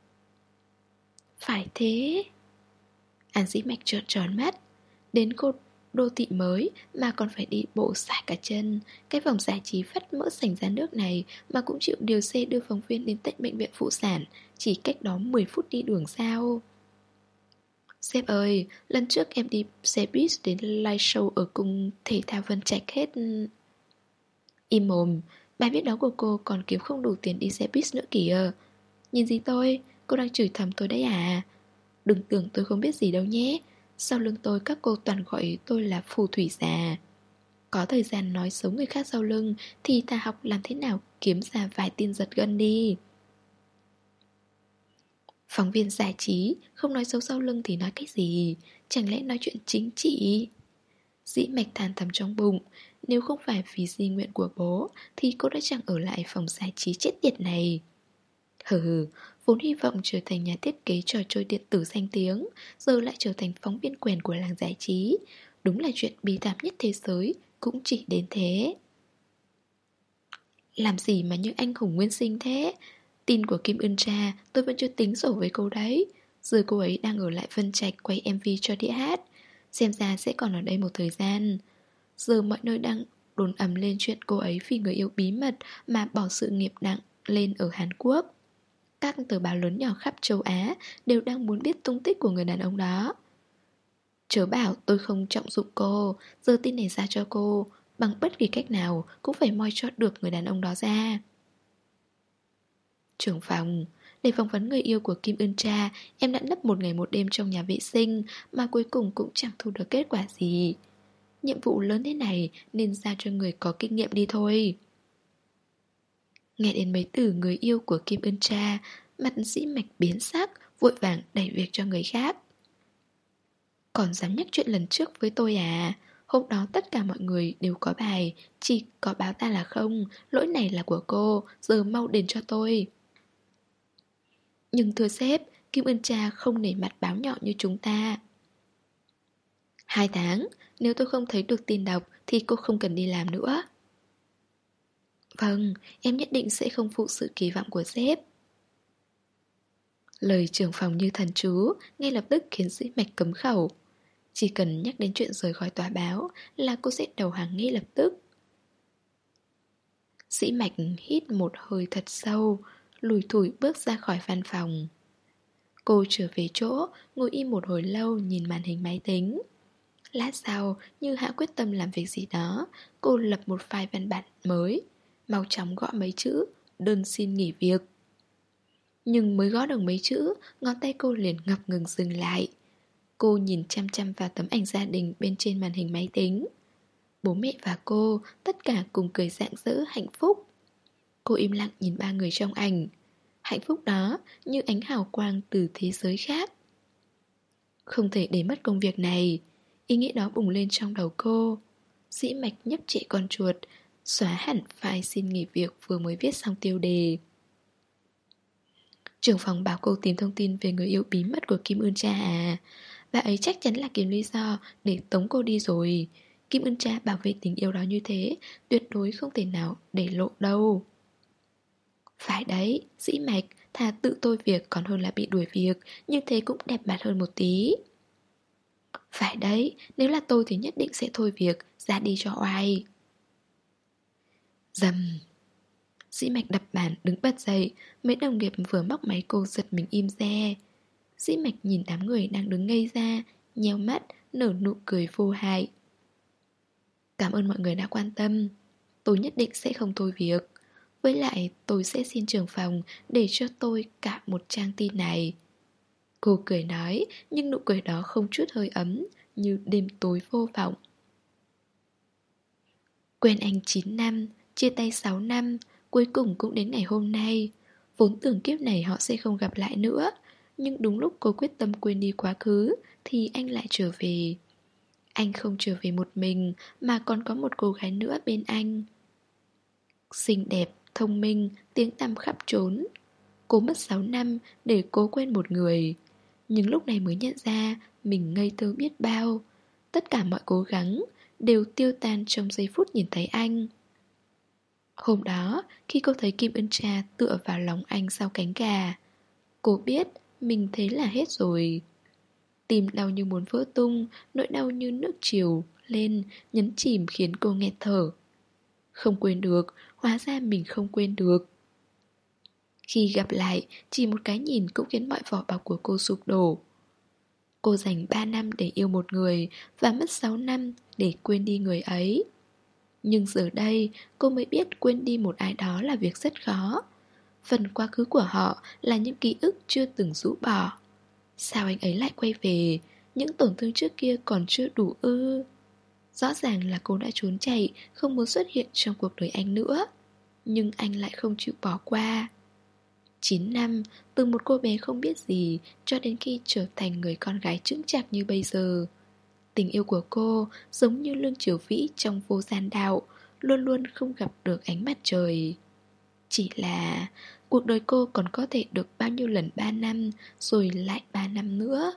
Speaker 2: Phải thế. An Dĩ Mạch trợn tròn mắt. Đến cô đô thị mới mà còn phải đi bộ sải cả chân. Cái vòng giải trí vắt mỡ sành ra nước này mà cũng chịu điều xe đưa phóng viên đến tận bệnh viện phụ sản, chỉ cách đó mười phút đi đường sao. Sếp ơi, lần trước em đi xe buýt đến live show ở cung thể thao Vân Trạch hết. Im mồm, bài viết đó của cô còn kiếm không đủ tiền đi xe buýt nữa kìa. Nhìn gì tôi, cô đang chửi thầm tôi đấy à? Đừng tưởng tôi không biết gì đâu nhé. Sau lưng tôi các cô toàn gọi tôi là phù thủy già. Có thời gian nói xấu người khác sau lưng thì ta học làm thế nào kiếm ra vài tin giật gân đi. Phóng viên giải trí, không nói xấu sau lưng thì nói cái gì? Chẳng lẽ nói chuyện chính trị? Dĩ Mạch than thầm trong bụng. Nếu không phải vì di nguyện của bố thì cô đã chẳng ở lại phòng giải trí chết tiệt này. Hừ hừ, vốn hy vọng trở thành nhà thiết kế trò chơi điện tử danh tiếng, giờ lại trở thành phóng viên quèn của làng giải trí. Đúng là chuyện bi thảm nhất thế giới, cũng chỉ đến thế. Làm gì mà như anh hùng nguyên sinh thế? Tin của Kim Ưn Tra tôi vẫn chưa tính sổ với cô đấy. Giờ cô ấy đang ở lại Vân Trạch quay em vê cho đĩa hát. Xem ra sẽ còn ở đây một thời gian. Giờ mọi nơi đang đồn ầm lên chuyện cô ấy vì người yêu bí mật mà bỏ sự nghiệp nặng lên ở Hàn Quốc. Các tờ báo lớn nhỏ khắp châu Á đều đang muốn biết tung tích của người đàn ông đó. Chớ bảo tôi không trọng dụng cô, giờ tin này ra cho cô, bằng bất kỳ cách nào cũng phải moi cho được người đàn ông đó ra. Trưởng phòng, để phỏng vấn người yêu của Kim Ưn Tra, em đã nấp một ngày một đêm trong nhà vệ sinh mà cuối cùng cũng chẳng thu được kết quả gì. Nhiệm vụ lớn thế này nên giao cho người có kinh nghiệm đi thôi. Nghe đến mấy từ người yêu của Kim Ưn Tra, mặt Dĩ Mạch biến sắc, vội vàng đẩy việc cho người khác. Còn dám nhắc chuyện lần trước với tôi à? Hôm đó tất cả mọi người đều có bài, chỉ có báo ta là không, lỗi này là của cô, giờ mau đền cho tôi. Nhưng thưa sếp, Kim Ưn Tra không nể mặt báo nhỏ như chúng ta. Hai tháng, nếu tôi không thấy được tin đọc thì cô không cần đi làm nữa. Vâng, em nhất định sẽ không phụ sự kỳ vọng của sếp. Lời trưởng phòng như thần chú, ngay lập tức khiến Dĩ Mạch cấm khẩu. Chỉ cần nhắc đến chuyện rời khỏi tòa báo là cô sẽ đầu hàng ngay lập tức. Dĩ Mạch hít một hơi thật sâu, lủi thủi bước ra khỏi văn phòng. Cô trở về chỗ, ngồi im một hồi lâu nhìn màn hình máy tính. Lát sau, như hạ quyết tâm làm việc gì đó, cô lập một file văn bản mới, mau chóng gõ mấy chữ, đơn xin nghỉ việc. Nhưng mới gõ được mấy chữ, ngón tay cô liền ngập ngừng dừng lại. Cô nhìn chăm chăm vào tấm ảnh gia đình bên trên màn hình máy tính. Bố mẹ và cô, tất cả cùng cười rạng rỡ hạnh phúc. Cô im lặng nhìn ba người trong ảnh. Hạnh phúc đó như ánh hào quang từ thế giới khác. Không thể để mất công việc này. Ý nghĩ đó bùng lên trong đầu cô. Dĩ Mạch nhấp trệ con chuột, xóa hẳn file xin nghỉ việc vừa mới viết xong tiêu đề. Trưởng phòng bảo cô tìm thông tin về người yêu bí mật của Kim Eun Cha à. Bà ấy chắc chắn là kiếm lý do để tống cô đi rồi. Kim Eun Cha bảo vệ tình yêu đó như thế, tuyệt đối không thể nào để lộ đâu. Phải đấy, Dĩ Mạch, thà tự tôi việc còn hơn là bị đuổi việc, như thế cũng đẹp mặt hơn một tí. Phải đấy, nếu là tôi thì nhất định sẽ thôi việc, ra đi cho oai. Dầm. Dĩ Mạch đập bàn đứng bật dậy, mấy đồng nghiệp vừa móc máy cô giật mình im re. Dĩ Mạch nhìn đám người đang đứng ngây ra, nheo mắt, nở nụ cười vô hại. Cảm ơn mọi người đã quan tâm. Tôi nhất định sẽ không thôi việc. Với lại tôi sẽ xin trưởng phòng để cho tôi cả một trang tin này. Cô cười nói, nhưng nụ cười đó không chút hơi ấm, như đêm tối vô vọng. Quen anh chín năm, chia tay sáu năm, cuối cùng cũng đến ngày hôm nay. Vốn tưởng kiếp này họ sẽ không gặp lại nữa, nhưng đúng lúc cô quyết tâm quên đi quá khứ thì anh lại trở về. Anh không trở về một mình mà còn có một cô gái nữa bên anh. Xinh đẹp, thông minh, tiếng tăm khắp trốn. Cô mất sáu năm để cố quên một người. Nhưng lúc này mới nhận ra mình ngây thơ biết bao. Tất cả mọi cố gắng đều tiêu tan trong giây phút nhìn thấy anh. Hôm đó, khi cô thấy Kim Eun Cha tựa vào lòng anh sau cánh gà, cô biết mình thế là hết rồi. Tim đau như muốn vỡ tung, nỗi đau như nước triều lên, nhấn chìm khiến cô nghẹt thở. Không quên được, hóa ra mình không quên được. Khi gặp lại, chỉ một cái nhìn cũng khiến mọi vỏ bọc của cô sụp đổ. Cô dành ba năm để yêu một người và mất sáu năm để quên đi người ấy. Nhưng giờ đây, cô mới biết quên đi một ai đó là việc rất khó. Phần quá khứ của họ là những ký ức chưa từng rũ bỏ. Sao anh ấy lại quay về? Những tổn thương trước kia còn chưa đủ ư? Rõ ràng là cô đã trốn chạy, không muốn xuất hiện trong cuộc đời anh nữa. Nhưng anh lại không chịu bỏ qua. Chín năm, từ một cô bé không biết gì cho đến khi trở thành người con gái chững chạc như bây giờ. Tình yêu của cô giống như lương triều vĩ trong vô gian đạo, luôn luôn không gặp được ánh mặt trời. Chỉ là cuộc đời cô còn có thể được bao nhiêu lần ba năm, rồi lại ba năm nữa.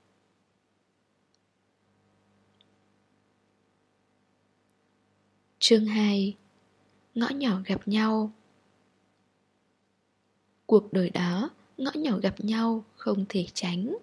Speaker 2: Chương hai. Ngõ nhỏ gặp nhau. Cuộc đời đó, ngõ nhỏ gặp nhau, không thể tránh.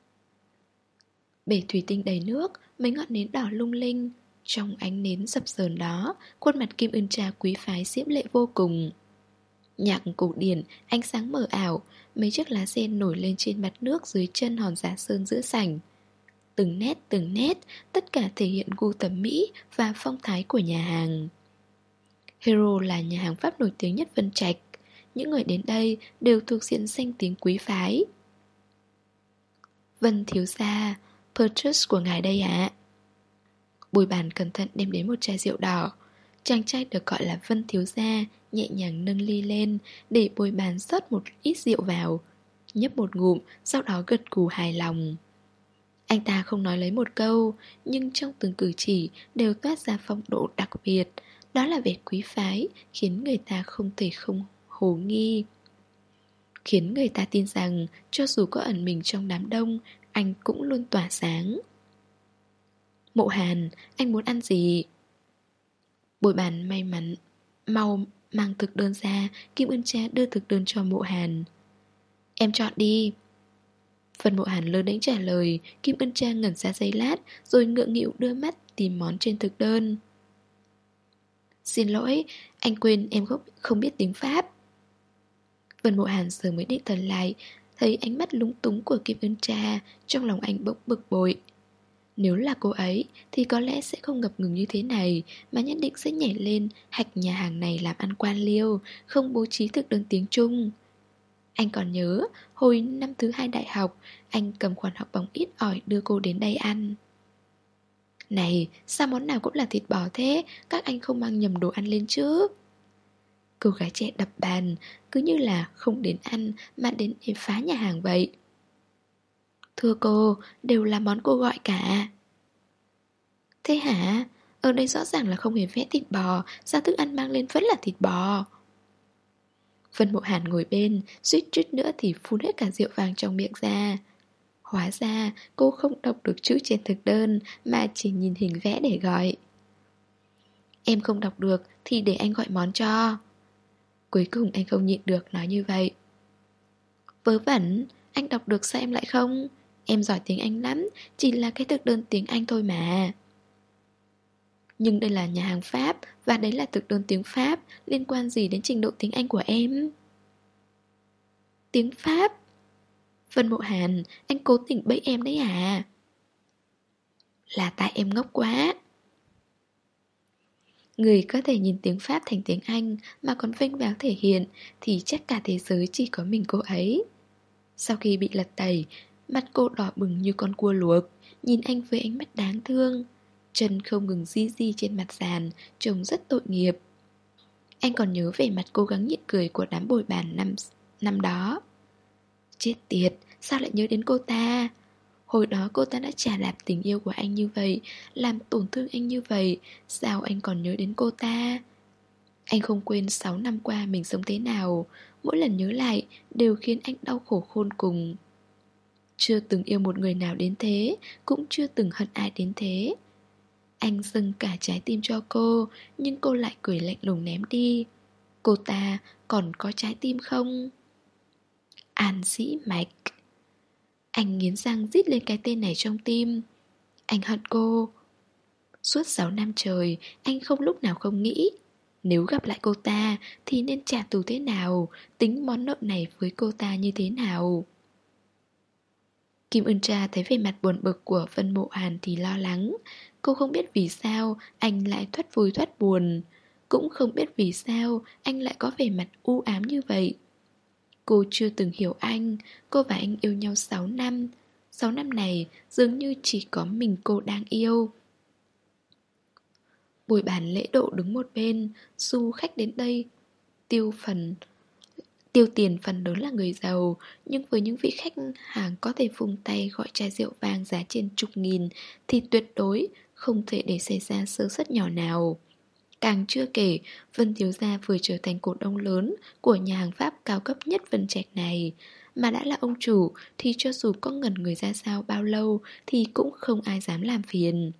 Speaker 2: Bể thủy tinh đầy nước, mấy ngọn nến đỏ lung linh. Trong ánh nến dập dờn đó, khuôn mặt Kim Eun Cha quý phái diễm lệ vô cùng. Nhạc cổ điển, ánh sáng mờ ảo, mấy chiếc lá sen nổi lên trên mặt nước dưới chân hòn đá sơn giữa sảnh. Từng nét từng nét, tất cả thể hiện gu thẩm mỹ và phong thái của nhà hàng. Hero là nhà hàng Pháp nổi tiếng nhất Vân Trạch. Những người đến đây đều thuộc diện danh tiếng quý phái. Vân thiếu gia, purchase của ngài đây ạ. Bồi bàn cẩn thận đem đến một chai rượu đỏ. Chàng trai được gọi là Vân thiếu gia nhẹ nhàng nâng ly lên để bồi bàn rót một ít rượu vào, nhấp một ngụm, sau đó gật gù hài lòng. Anh ta không nói lấy một câu, nhưng trong từng cử chỉ đều toát ra phong độ đặc biệt. Đó là vẻ quý phái, khiến người ta không thể không hồ nghi. Khiến người ta tin rằng, cho dù có ẩn mình trong đám đông, anh cũng luôn tỏa sáng. Mộ Hàn, anh muốn ăn gì? Bồi bàn may mắn mau mang thực đơn ra, Kim Eun Cha đưa thực đơn cho Mộ Hàn. Em chọn đi. Phần Mộ Hàn lơ đễnh trả lời, Kim Eun Cha ngẩn ra giây lát, rồi ngượng nghịu đưa mắt tìm món trên thực đơn. Xin lỗi, anh quên em không, không biết tiếng Pháp. Vân Mộ Hàn giờ mới định thần lại, thấy ánh mắt lúng túng của Kim Ưn Tra, trong lòng anh bỗng bực bội. Nếu là cô ấy thì có lẽ sẽ không ngập ngừng như thế này, mà nhất định sẽ nhảy lên hạch nhà hàng này làm ăn quan liêu, không bố trí thực đơn tiếng Trung. Anh còn nhớ, hồi năm thứ hai đại học, anh cầm khoản học bổng ít ỏi đưa cô đến đây ăn. Này, sao món nào cũng là thịt bò thế, các anh không mang nhầm đồ ăn lên chứ? Cô gái trẻ đập bàn, cứ như là không đến ăn mà đến để phá nhà hàng vậy. Thưa cô, đều là món cô gọi cả. Thế hả? Ở đây rõ ràng là không hề vẽ thịt bò, sao thức ăn mang lên vẫn là thịt bò? Vân Mộ Hàn ngồi bên, suýt chút nữa thì phun hết cả rượu vàng trong miệng ra. Hóa ra cô không đọc được chữ trên thực đơn mà chỉ nhìn hình vẽ để gọi. Em không đọc được thì để anh gọi món cho. Cuối cùng anh không nhịn được nói như vậy. Vớ vẩn, anh đọc được sao em lại không? Em giỏi tiếng Anh lắm, chỉ là cái thực đơn tiếng Anh thôi mà. Nhưng đây là nhà hàng Pháp và đấy là thực đơn tiếng Pháp, liên quan gì đến trình độ tiếng Anh của em? Tiếng Pháp? Vân Mộ Hàn, anh cố tình bẫy em đấy à? Là tại em ngốc quá. Người có thể nhìn tiếng Pháp thành tiếng Anh mà còn vênh váo thể hiện thì chắc cả thế giới chỉ có mình cô ấy. Sau khi bị lật tẩy, mặt cô đỏ bừng như con cua luộc, nhìn anh với ánh mắt đáng thương. Chân không ngừng di di trên mặt sàn, trông rất tội nghiệp. Anh còn nhớ vẻ mặt cố gắng nhịn cười của đám bồi bàn năm, năm đó. Chết tiệt, sao lại nhớ đến cô ta? Hồi đó cô ta đã trả đạp tình yêu của anh như vậy, làm tổn thương anh như vậy, sao anh còn nhớ đến cô ta? Anh không quên sáu năm qua mình sống thế nào, mỗi lần nhớ lại đều khiến anh đau khổ khôn cùng. Chưa từng yêu một người nào đến thế, cũng chưa từng hận ai đến thế. Anh dâng cả trái tim cho cô, nhưng cô lại cười lạnh lùng ném đi. Cô ta còn có trái tim không? An Dĩ Mạch. Anh nghiến răng rít lên cái tên này trong tim. Anh hận cô. Suốt sáu năm trời, anh không lúc nào không nghĩ, nếu gặp lại cô ta thì nên trả thù thế nào, tính món nợ này với cô ta như thế nào. Kim Ưn Tra thấy vẻ mặt buồn bực của Vân Mộ Hàn thì lo lắng. Cô không biết vì sao anh lại thoát vui thoát buồn, cũng không biết vì sao anh lại có vẻ mặt u ám như vậy. Cô chưa từng hiểu anh. Cô và anh yêu nhau sáu năm. sáu năm này dường như chỉ có mình cô đang yêu. Bồi bàn lễ độ đứng một bên, du khách đến đây tiêu phần tiêu tiền phần lớn là người giàu, nhưng với những vị khách hàng có thể vùng tay gọi chai rượu vang giá trên chục nghìn thì tuyệt đối không thể để xảy ra sơ suất nhỏ nào. Càng chưa kể, Vân Thiếu Gia vừa trở thành cổ đông lớn của nhà hàng Pháp cao cấp nhất Vân Trạch này, mà đã là ông chủ thì cho dù có ngẩn người ra sao bao lâu thì cũng không ai dám làm phiền.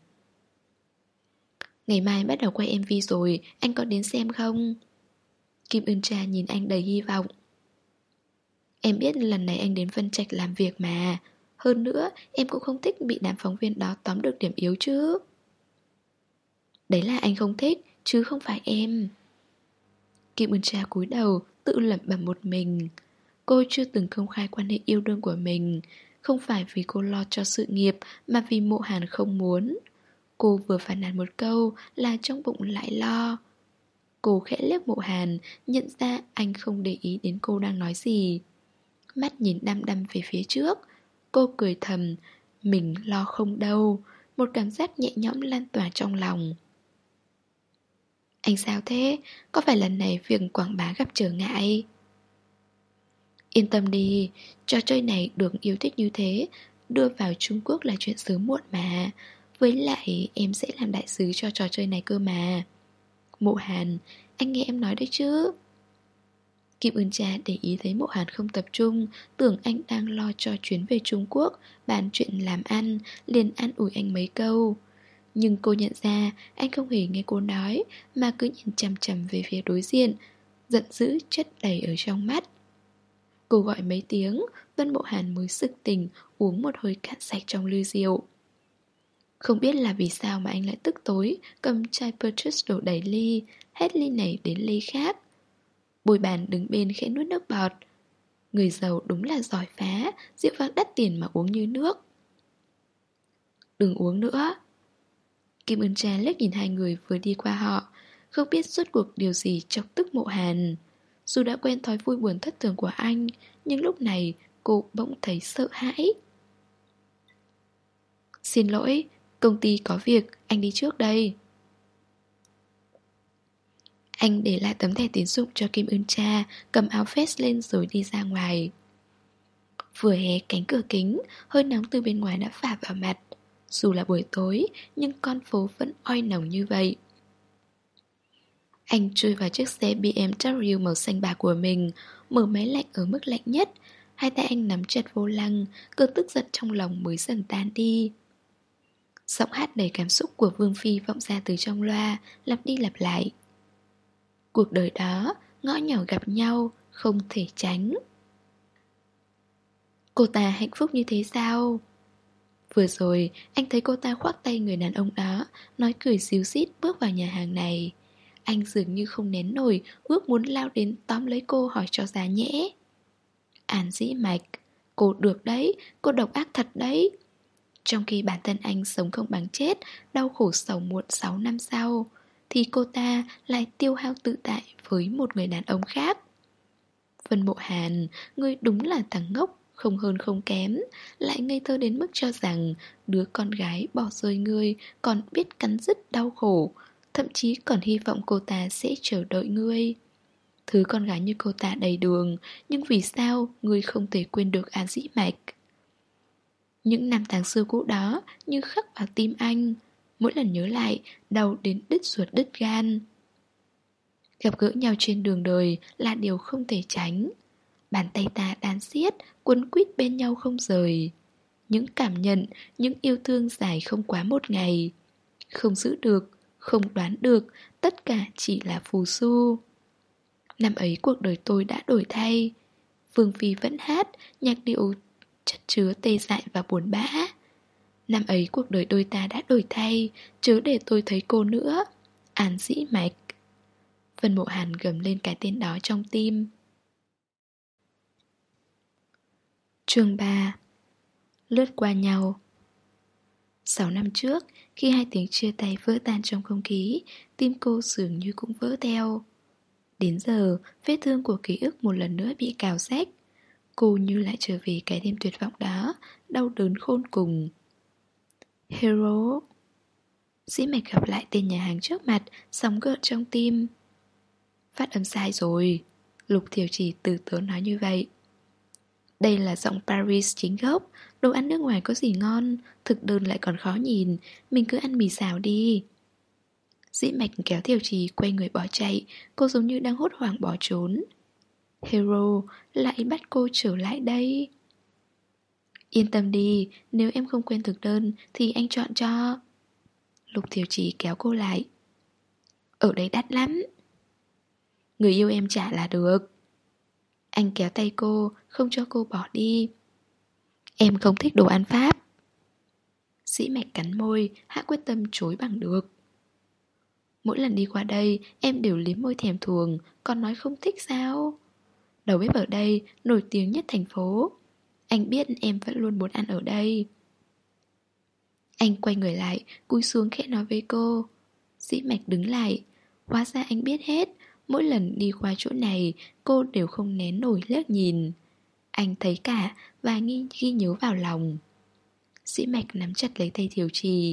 Speaker 2: Ngày mai bắt đầu quay em vê rồi, anh có đến xem không? Kim Ưn Tra nhìn anh đầy hy vọng. Em biết lần này anh đến Vân Trạch làm việc mà. Hơn nữa, em cũng không thích bị đám phóng viên đó tóm được điểm yếu chứ. Đấy là anh không thích, chứ không phải em. Kim Ưn Tra cúi đầu, tự lẩm bẩm một mình. Cô chưa từng công khai quan hệ yêu đương của mình. Không phải vì cô lo cho sự nghiệp, mà vì Mộ Hàn không muốn. Cô vừa phàn nàn một câu là trong bụng lại lo. Cô khẽ liếc Mộ Hàn, nhận ra anh không để ý đến cô đang nói gì. Mắt nhìn đăm đăm về phía trước. Cô cười thầm, mình lo không đâu. Một cảm giác nhẹ nhõm lan tỏa trong lòng. Anh sao thế? Có phải lần này việc quảng bá gặp trở ngại? Yên tâm đi, trò chơi này được yêu thích như thế, đưa vào Trung Quốc là chuyện sớm muộn mà. Với lại em sẽ làm đại sứ cho trò chơi này cơ mà. Mộ Hàn, anh nghe em nói đấy chứ. Kim Ưn Tra để ý thấy Mộ Hàn không tập trung, tưởng anh đang lo cho chuyến về Trung Quốc, bàn chuyện làm ăn, liền an ủi anh mấy câu. Nhưng cô nhận ra anh không hề nghe cô nói, mà cứ nhìn chằm chằm về phía đối diện, giận dữ chất đầy ở trong mắt. Cô gọi mấy tiếng, Vân Mộ Hàn mới sực tỉnh, uống một hơi cạn sạch trong ly rượu. Không biết là vì sao mà anh lại tức tối, cầm chai Purchase đổ đầy ly, hết ly này đến ly khác. Bồi bàn đứng bên khẽ nuốt nước bọt. Người giàu đúng là giỏi phá, rượu vang đắt tiền mà uống như nước. Đừng uống nữa. Kim Ưn Cha liếc nhìn hai người vừa đi qua họ, không biết rốt cuộc điều gì chọc tức Mộ Hàn. Dù đã quen thói vui buồn thất thường của anh, nhưng lúc này cô bỗng thấy sợ hãi. Xin lỗi, công ty có việc, anh đi trước đây. Anh để lại tấm thẻ tín dụng cho Kim Ưn Cha, cầm áo vest lên rồi đi ra ngoài. Vừa hé cánh cửa kính, hơi nóng từ bên ngoài đã phả vào mặt. Dù là buổi tối, nhưng con phố vẫn oi nồng như vậy. Anh chui vào chiếc xe bê em vê màu xanh bạc của mình, mở máy lạnh ở mức lạnh nhất. Hai tay anh nắm chặt vô lăng, cơn tức giận trong lòng mới dần tan đi. Giọng hát đầy cảm xúc của Vương Phi vọng ra từ trong loa, lặp đi lặp lại. Cuộc đời đó, ngõ nhỏ gặp nhau, không thể tránh. Cô ta hạnh phúc như thế sao? Vừa rồi, anh thấy cô ta khoác tay người đàn ông đó, nói cười xíu xít bước vào nhà hàng này. Anh dường như không nén nổi, ước muốn lao đến tóm lấy cô hỏi cho giá nhẽ. An Dĩ Mạch, cô được đấy, cô độc ác thật đấy. Trong khi bản thân anh sống không bằng chết, đau khổ sầu muộn sáu năm sau, thì cô ta lại tiêu hao tự tại với một người đàn ông khác. Vân Mộ Hàn, ngươi đúng là thằng ngốc, không hơn không kém, lại ngây thơ đến mức cho rằng đứa con gái bỏ rơi ngươi còn biết cắn rứt đau khổ, thậm chí còn hy vọng cô ta sẽ chờ đợi ngươi. Thứ con gái như cô ta đầy đường, nhưng vì sao ngươi không thể quên được An Dĩ Mạch? Những năm tháng xưa cũ đó như khắc vào tim anh, mỗi lần nhớ lại, đau đến đứt ruột đứt gan. Gặp gỡ nhau trên đường đời là điều không thể tránh. Bàn tay ta đan xiết, quấn quýt bên nhau không rời. Những cảm nhận, những yêu thương dài không quá một ngày. Không giữ được, không đoán được, tất cả chỉ là phù du. Năm ấy cuộc đời tôi đã đổi thay. Vương Phi vẫn hát, nhạc điệu chất chứa tê dại và buồn bã. Năm ấy cuộc đời đôi ta đã đổi thay, chớ để tôi thấy cô nữa. An Dĩ Mạch. Vân Mộ Hàn gầm lên cái tên đó trong tim. Chương ba. Lướt qua nhau. Sáu năm trước, khi hai tiếng chia tay vỡ tan trong không khí, tim cô dường như cũng vỡ theo. Đến giờ, vết thương của ký ức một lần nữa bị cào rách. Cô như lại trở về cái đêm tuyệt vọng đó, đau đớn khôn cùng. Hero. Dĩ Mạch gặp lại tên nhà hàng trước mặt, sóng gợn trong tim. Phát âm sai rồi. Lục Thiểu Chỉ từ tốn nói như vậy. Đây là giọng Paris chính gốc. Đồ ăn nước ngoài có gì ngon, thực đơn lại còn khó nhìn. Mình cứ ăn mì xào đi. Dĩ Mạch kéo Thiểu Chỉ quay người bỏ chạy. Cô giống như đang hốt hoảng bỏ trốn. Hero lại bắt cô trở lại đây. Yên tâm đi, nếu em không quen thực đơn thì anh chọn cho. Lục Thiểu Chỉ kéo cô lại. Ở đây đắt lắm. Người yêu em trả là được. Anh kéo tay cô, không cho cô bỏ đi. Em không thích đồ ăn Pháp. Dĩ Mạch cắn môi, hạ quyết tâm chối bằng được. Mỗi lần đi qua đây, em đều liếm môi thèm thuồng, còn nói không thích sao? Đầu bếp ở đây, nổi tiếng nhất thành phố. Anh biết em vẫn luôn muốn ăn ở đây. Anh quay người lại, cúi xuống khẽ nói với cô. Dĩ Mạch đứng lại. Hóa ra anh biết hết. Mỗi lần đi qua chỗ này, cô đều không nén nổi liếc nhìn. Anh thấy cả và nghi ghi nhớ vào lòng. Dĩ Mạch nắm chặt lấy tay Thiểu Trì.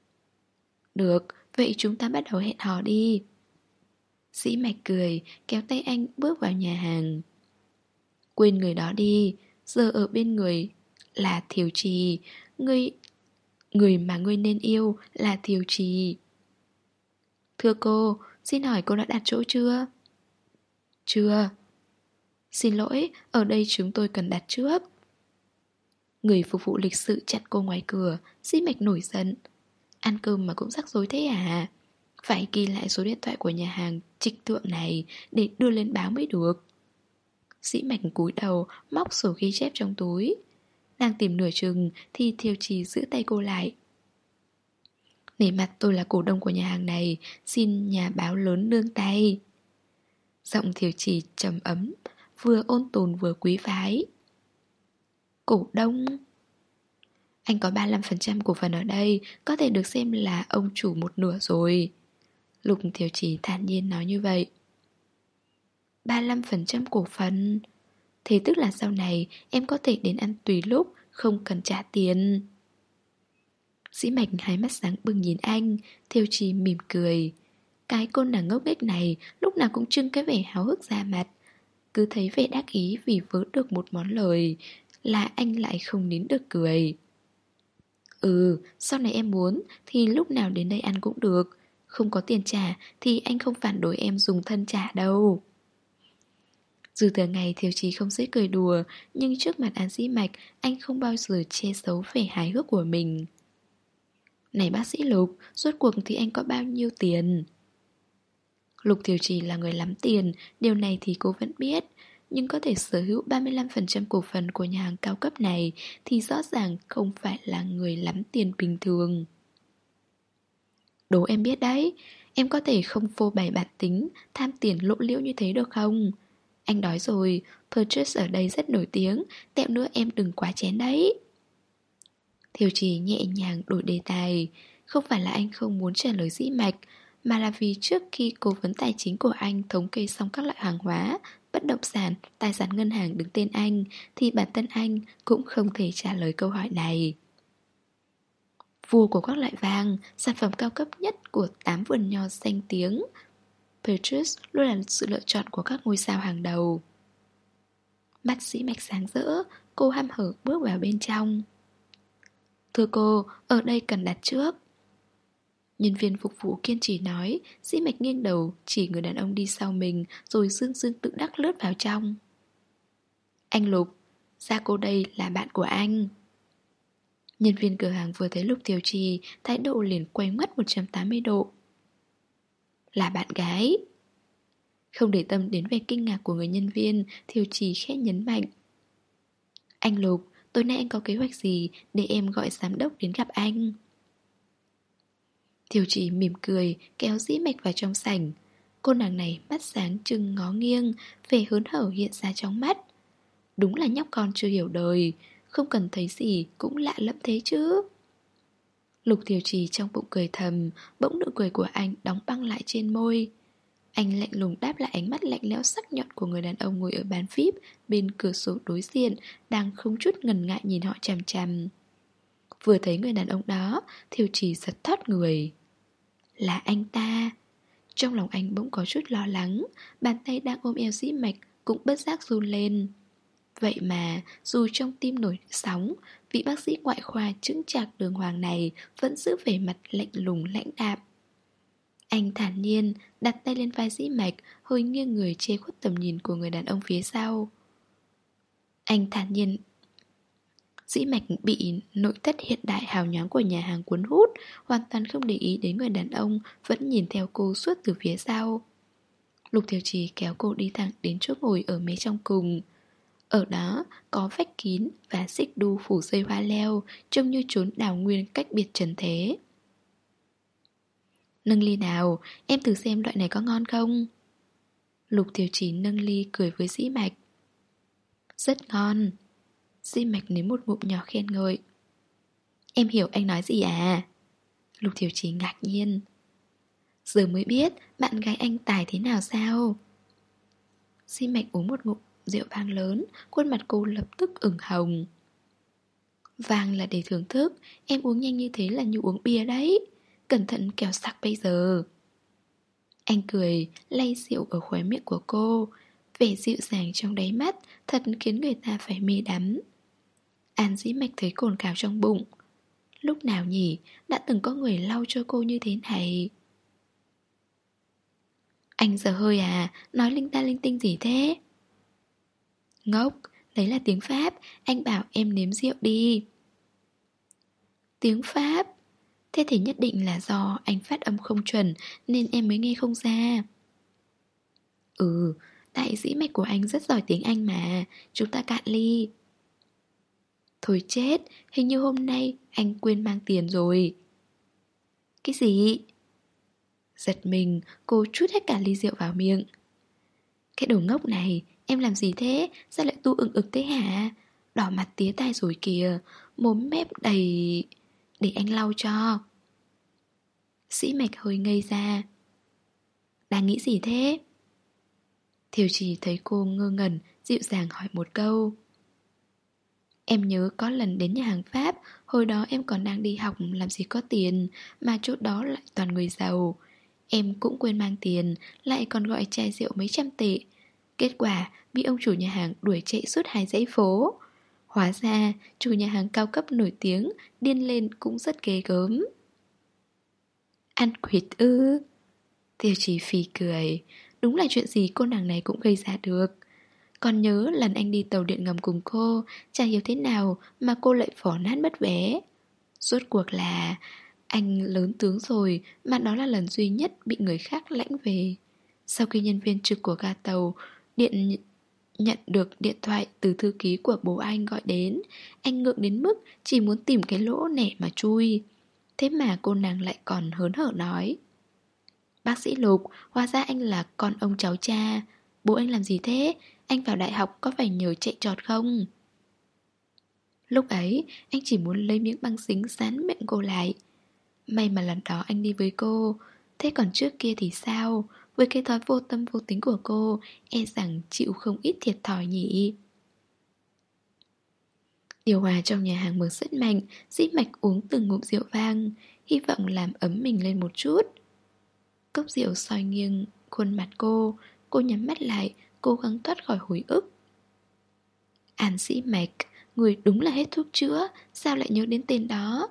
Speaker 2: Được, vậy chúng ta bắt đầu hẹn hò đi. Dĩ Mạch cười, kéo tay anh bước vào nhà hàng. Quên người đó đi, giờ ở bên người là Thiểu Trì. Người... Người mà ngươi nên yêu là Thiểu Trì. Thưa cô, xin hỏi cô đã đặt chỗ chưa? Chưa. Xin lỗi, ở đây chúng tôi cần đặt trước. Người phục vụ lịch sự chặn cô ngoài cửa. Dĩ Mạch nổi giận. Ăn cơm mà cũng rắc rối thế à? Phải ghi lại số điện thoại của nhà hàng trịch thượng này để đưa lên báo mới được. Dĩ Mạch cúi đầu, móc sổ ghi chép trong túi. Đang tìm nửa chừng thì Thiều Trì giữ tay cô lại. Nể mặt tôi là cổ đông của nhà hàng này, xin nhà báo lớn nương tay. Giọng Thiều Trì trầm ấm, vừa ôn tồn vừa quý phái. Cổ đông? Anh có ba mươi lăm phần trăm cổ phần ở đây, có thể được xem là ông chủ một nửa rồi. Lục Thiều Trì thản nhiên nói như vậy. ba mươi lăm phần trăm cổ phần? Thế tức là sau này em có thể đến ăn tùy lúc, không cần trả tiền. Dĩ Mạch hai mắt sáng bừng nhìn anh, Thiều Trì mỉm cười. Cái cô nàng ngốc nghếch này lúc nào cũng trưng cái vẻ háo hức ra mặt. Cứ thấy vẻ đắc ý vì vớ được một món lời là anh lại không nín được cười. Ừ, sau này em muốn thì lúc nào đến đây ăn cũng được. Không có tiền trả thì anh không phản đối em dùng thân trả đâu. Dù thường ngày Thiều Chí không dễ cười đùa, nhưng trước mặt An Dĩ Mạch, anh không bao giờ che giấu vẻ hài hước của mình. Này bác sĩ Lục, rốt cuộc thì anh có bao nhiêu tiền? Lục Thiều Trì là người lắm tiền, điều này thì cô vẫn biết. Nhưng có thể sở hữu ba mươi lăm phần trăm cổ phần của nhà hàng cao cấp này thì rõ ràng không phải là người lắm tiền bình thường. Đố em biết đấy, em có thể không phô bày bản tính, tham tiền lộ liễu như thế được không? Anh đói rồi, Purchase ở đây rất nổi tiếng, tẹo nữa em đừng quá chén đấy. Thiều Trì nhẹ nhàng đổi đề tài. Không phải là anh không muốn trả lời Dĩ Mạch, mà là vì trước khi cố vấn tài chính của anh thống kê xong các loại hàng hóa, bất động sản, tài sản ngân hàng đứng tên anh, thì bản thân anh cũng không thể trả lời câu hỏi này. Vua của các loại vàng, sản phẩm cao cấp nhất của tám vườn nho danh tiếng, Purchase luôn là sự lựa chọn của các ngôi sao hàng đầu. Mắt Dĩ Mạch sáng rỡ, cô hăm hở bước vào bên trong. Thưa cô, ở đây cần đặt trước. Nhân viên phục vụ kiên trì nói. Dĩ Mạch nghiêng đầu chỉ người đàn ông đi sau mình, rồi dương dương tự đắc lướt vào trong. Anh Lục, ra cô đây là bạn của anh. Nhân viên cửa hàng vừa thấy Lục Thiều Trì, thái độ liền quay ngoắt một trăm tám mươi độ. Là bạn gái. Không để tâm đến vẻ kinh ngạc của người nhân viên, Thiều Trì khẽ nhấn mạnh. Anh Lục, tối nay anh có kế hoạch gì để em gọi giám đốc đến gặp anh? Thiều Trì mỉm cười, kéo Dĩ Mạch vào trong sảnh. Cô nàng này mắt sáng trưng ngó nghiêng, vẻ hớn hở hiện ra trong mắt. Đúng là nhóc con chưa hiểu đời, không cần thấy gì cũng lạ lẫm thế chứ. Lục Thiều Trì trong bụng cười thầm, bỗng nụ cười của anh đóng băng lại trên môi. Anh lạnh lùng đáp lại ánh mắt lạnh lẽo sắc nhọn của người đàn ông ngồi ở bàn vi ai pi bên cửa sổ đối diện, đang không chút ngần ngại nhìn họ chằm chằm. Vừa thấy người đàn ông đó, Thiều Trì giật thót người. Là anh ta. Trong lòng anh bỗng có chút lo lắng, bàn tay đang ôm eo Dĩ Mạch cũng bất giác run lên. Vậy mà, dù trong tim nổi sóng, vị bác sĩ ngoại khoa chững chạc đường hoàng này vẫn giữ vẻ mặt lạnh lùng lãnh đạm. Anh thản nhiên đặt tay lên vai Dĩ Mạch, hơi nghiêng người che khuất tầm nhìn của người đàn ông phía sau. Anh thản nhiên. Dĩ Mạch bị nội thất hiện đại hào nhoáng của nhà hàng cuốn hút, hoàn toàn không để ý đến người đàn ông vẫn nhìn theo cô suốt từ phía sau. Lục Thiều Trì kéo cô đi thẳng đến chỗ ngồi ở mé trong cùng. Ở đó có vách kín và xích đu phủ dây hoa leo, trông như chốn đào nguyên cách biệt trần thế. Nâng ly nào, em thử xem loại này có ngon không? Lục Thiều Trì nâng ly cười với Dĩ Mạch. Rất ngon. Dĩ Mạch nếm một ngụm nhỏ khen ngợi. Em hiểu anh nói gì à? Lục Thiều Trì ngạc nhiên. Giờ mới biết bạn gái anh tài thế nào sao? Dĩ Mạch uống một ngụm rượu vang lớn, khuôn mặt cô lập tức ửng hồng. Vang là để thưởng thức, em uống nhanh như thế là như uống bia đấy. Cẩn thận kẻo sặc bây giờ. Anh cười, lay rượu ở khóe miệng của cô. Vẻ dịu dàng trong đáy mắt thật khiến người ta phải mê đắm. An Dĩ Mạch thấy cồn cào trong bụng. Lúc nào nhỉ, đã từng có người lau cho cô như thế này? Anh giờ hơi à, nói linh ta linh tinh gì thế? Ngốc, đấy là tiếng Pháp, anh bảo em nếm rượu đi. Tiếng Pháp? Thế thì nhất định là do anh phát âm không chuẩn nên em mới nghe không ra. Ừ, đại Dĩ Mạch của anh rất giỏi tiếng Anh mà, chúng ta cạn ly. Thôi chết, hình như hôm nay anh quên mang tiền rồi. Cái gì? Giật mình, cô trút hết cả ly rượu vào miệng. Cái đồ ngốc này, em làm gì thế? Sao lại tu ừng ực thế hả? Đỏ mặt tía tai rồi kìa, mồm mép đầy... Để anh lau cho. Sĩ Mạch hơi ngây ra. Đang nghĩ gì thế? Thiều Trì thấy cô ngơ ngẩn, dịu dàng hỏi một câu. Em nhớ có lần đến nhà hàng Pháp, hồi đó em còn đang đi học làm gì có tiền, mà chỗ đó lại toàn người giàu. Em cũng quên mang tiền, lại còn gọi chai rượu mấy trăm tệ. Kết quả bị ông chủ nhà hàng đuổi chạy suốt hai dãy phố. Hóa ra chủ nhà hàng cao cấp nổi tiếng, điên lên cũng rất ghê gớm. Ăn quỵt ư? Tiêu Chí phì cười. Đúng là chuyện gì cô nàng này cũng gây ra được. Còn nhớ lần anh đi tàu điện ngầm cùng cô, chả hiểu thế nào mà cô lại phỏ nát mất vé. Rốt cuộc là anh lớn tướng rồi, mà đó là lần duy nhất bị người khác lãnh về. Sau khi nhân viên trực của ga tàu điện nhận được điện thoại từ thư ký của bố anh gọi đến, anh ngượng đến mức chỉ muốn tìm cái lỗ nẻ mà chui. Thế mà cô nàng lại còn hớn hở nói: Bác sĩ Lục, hóa ra anh là con ông cháu cha. Bố anh làm gì thế? Anh vào đại học có phải nhờ chạy trọt không? Lúc ấy, anh chỉ muốn lấy miếng băng dính dán miệng cô lại. May mà lần đó anh đi với cô. Thế còn trước kia thì sao? Với cái thói vô tâm vô tính của cô, e rằng chịu không ít thiệt thòi nhỉ. Điều hòa trong nhà hàng mở rất mạnh, Dĩ Mạch uống từng ngụm rượu vang, hy vọng làm ấm mình lên một chút. Cốc rượu soi nghiêng khuôn mặt cô, cô nhắm mắt lại, cố gắng thoát khỏi hồi ức. An Dĩ Mạch, người đúng là hết thuốc chữa, sao lại nhớ đến tên đó?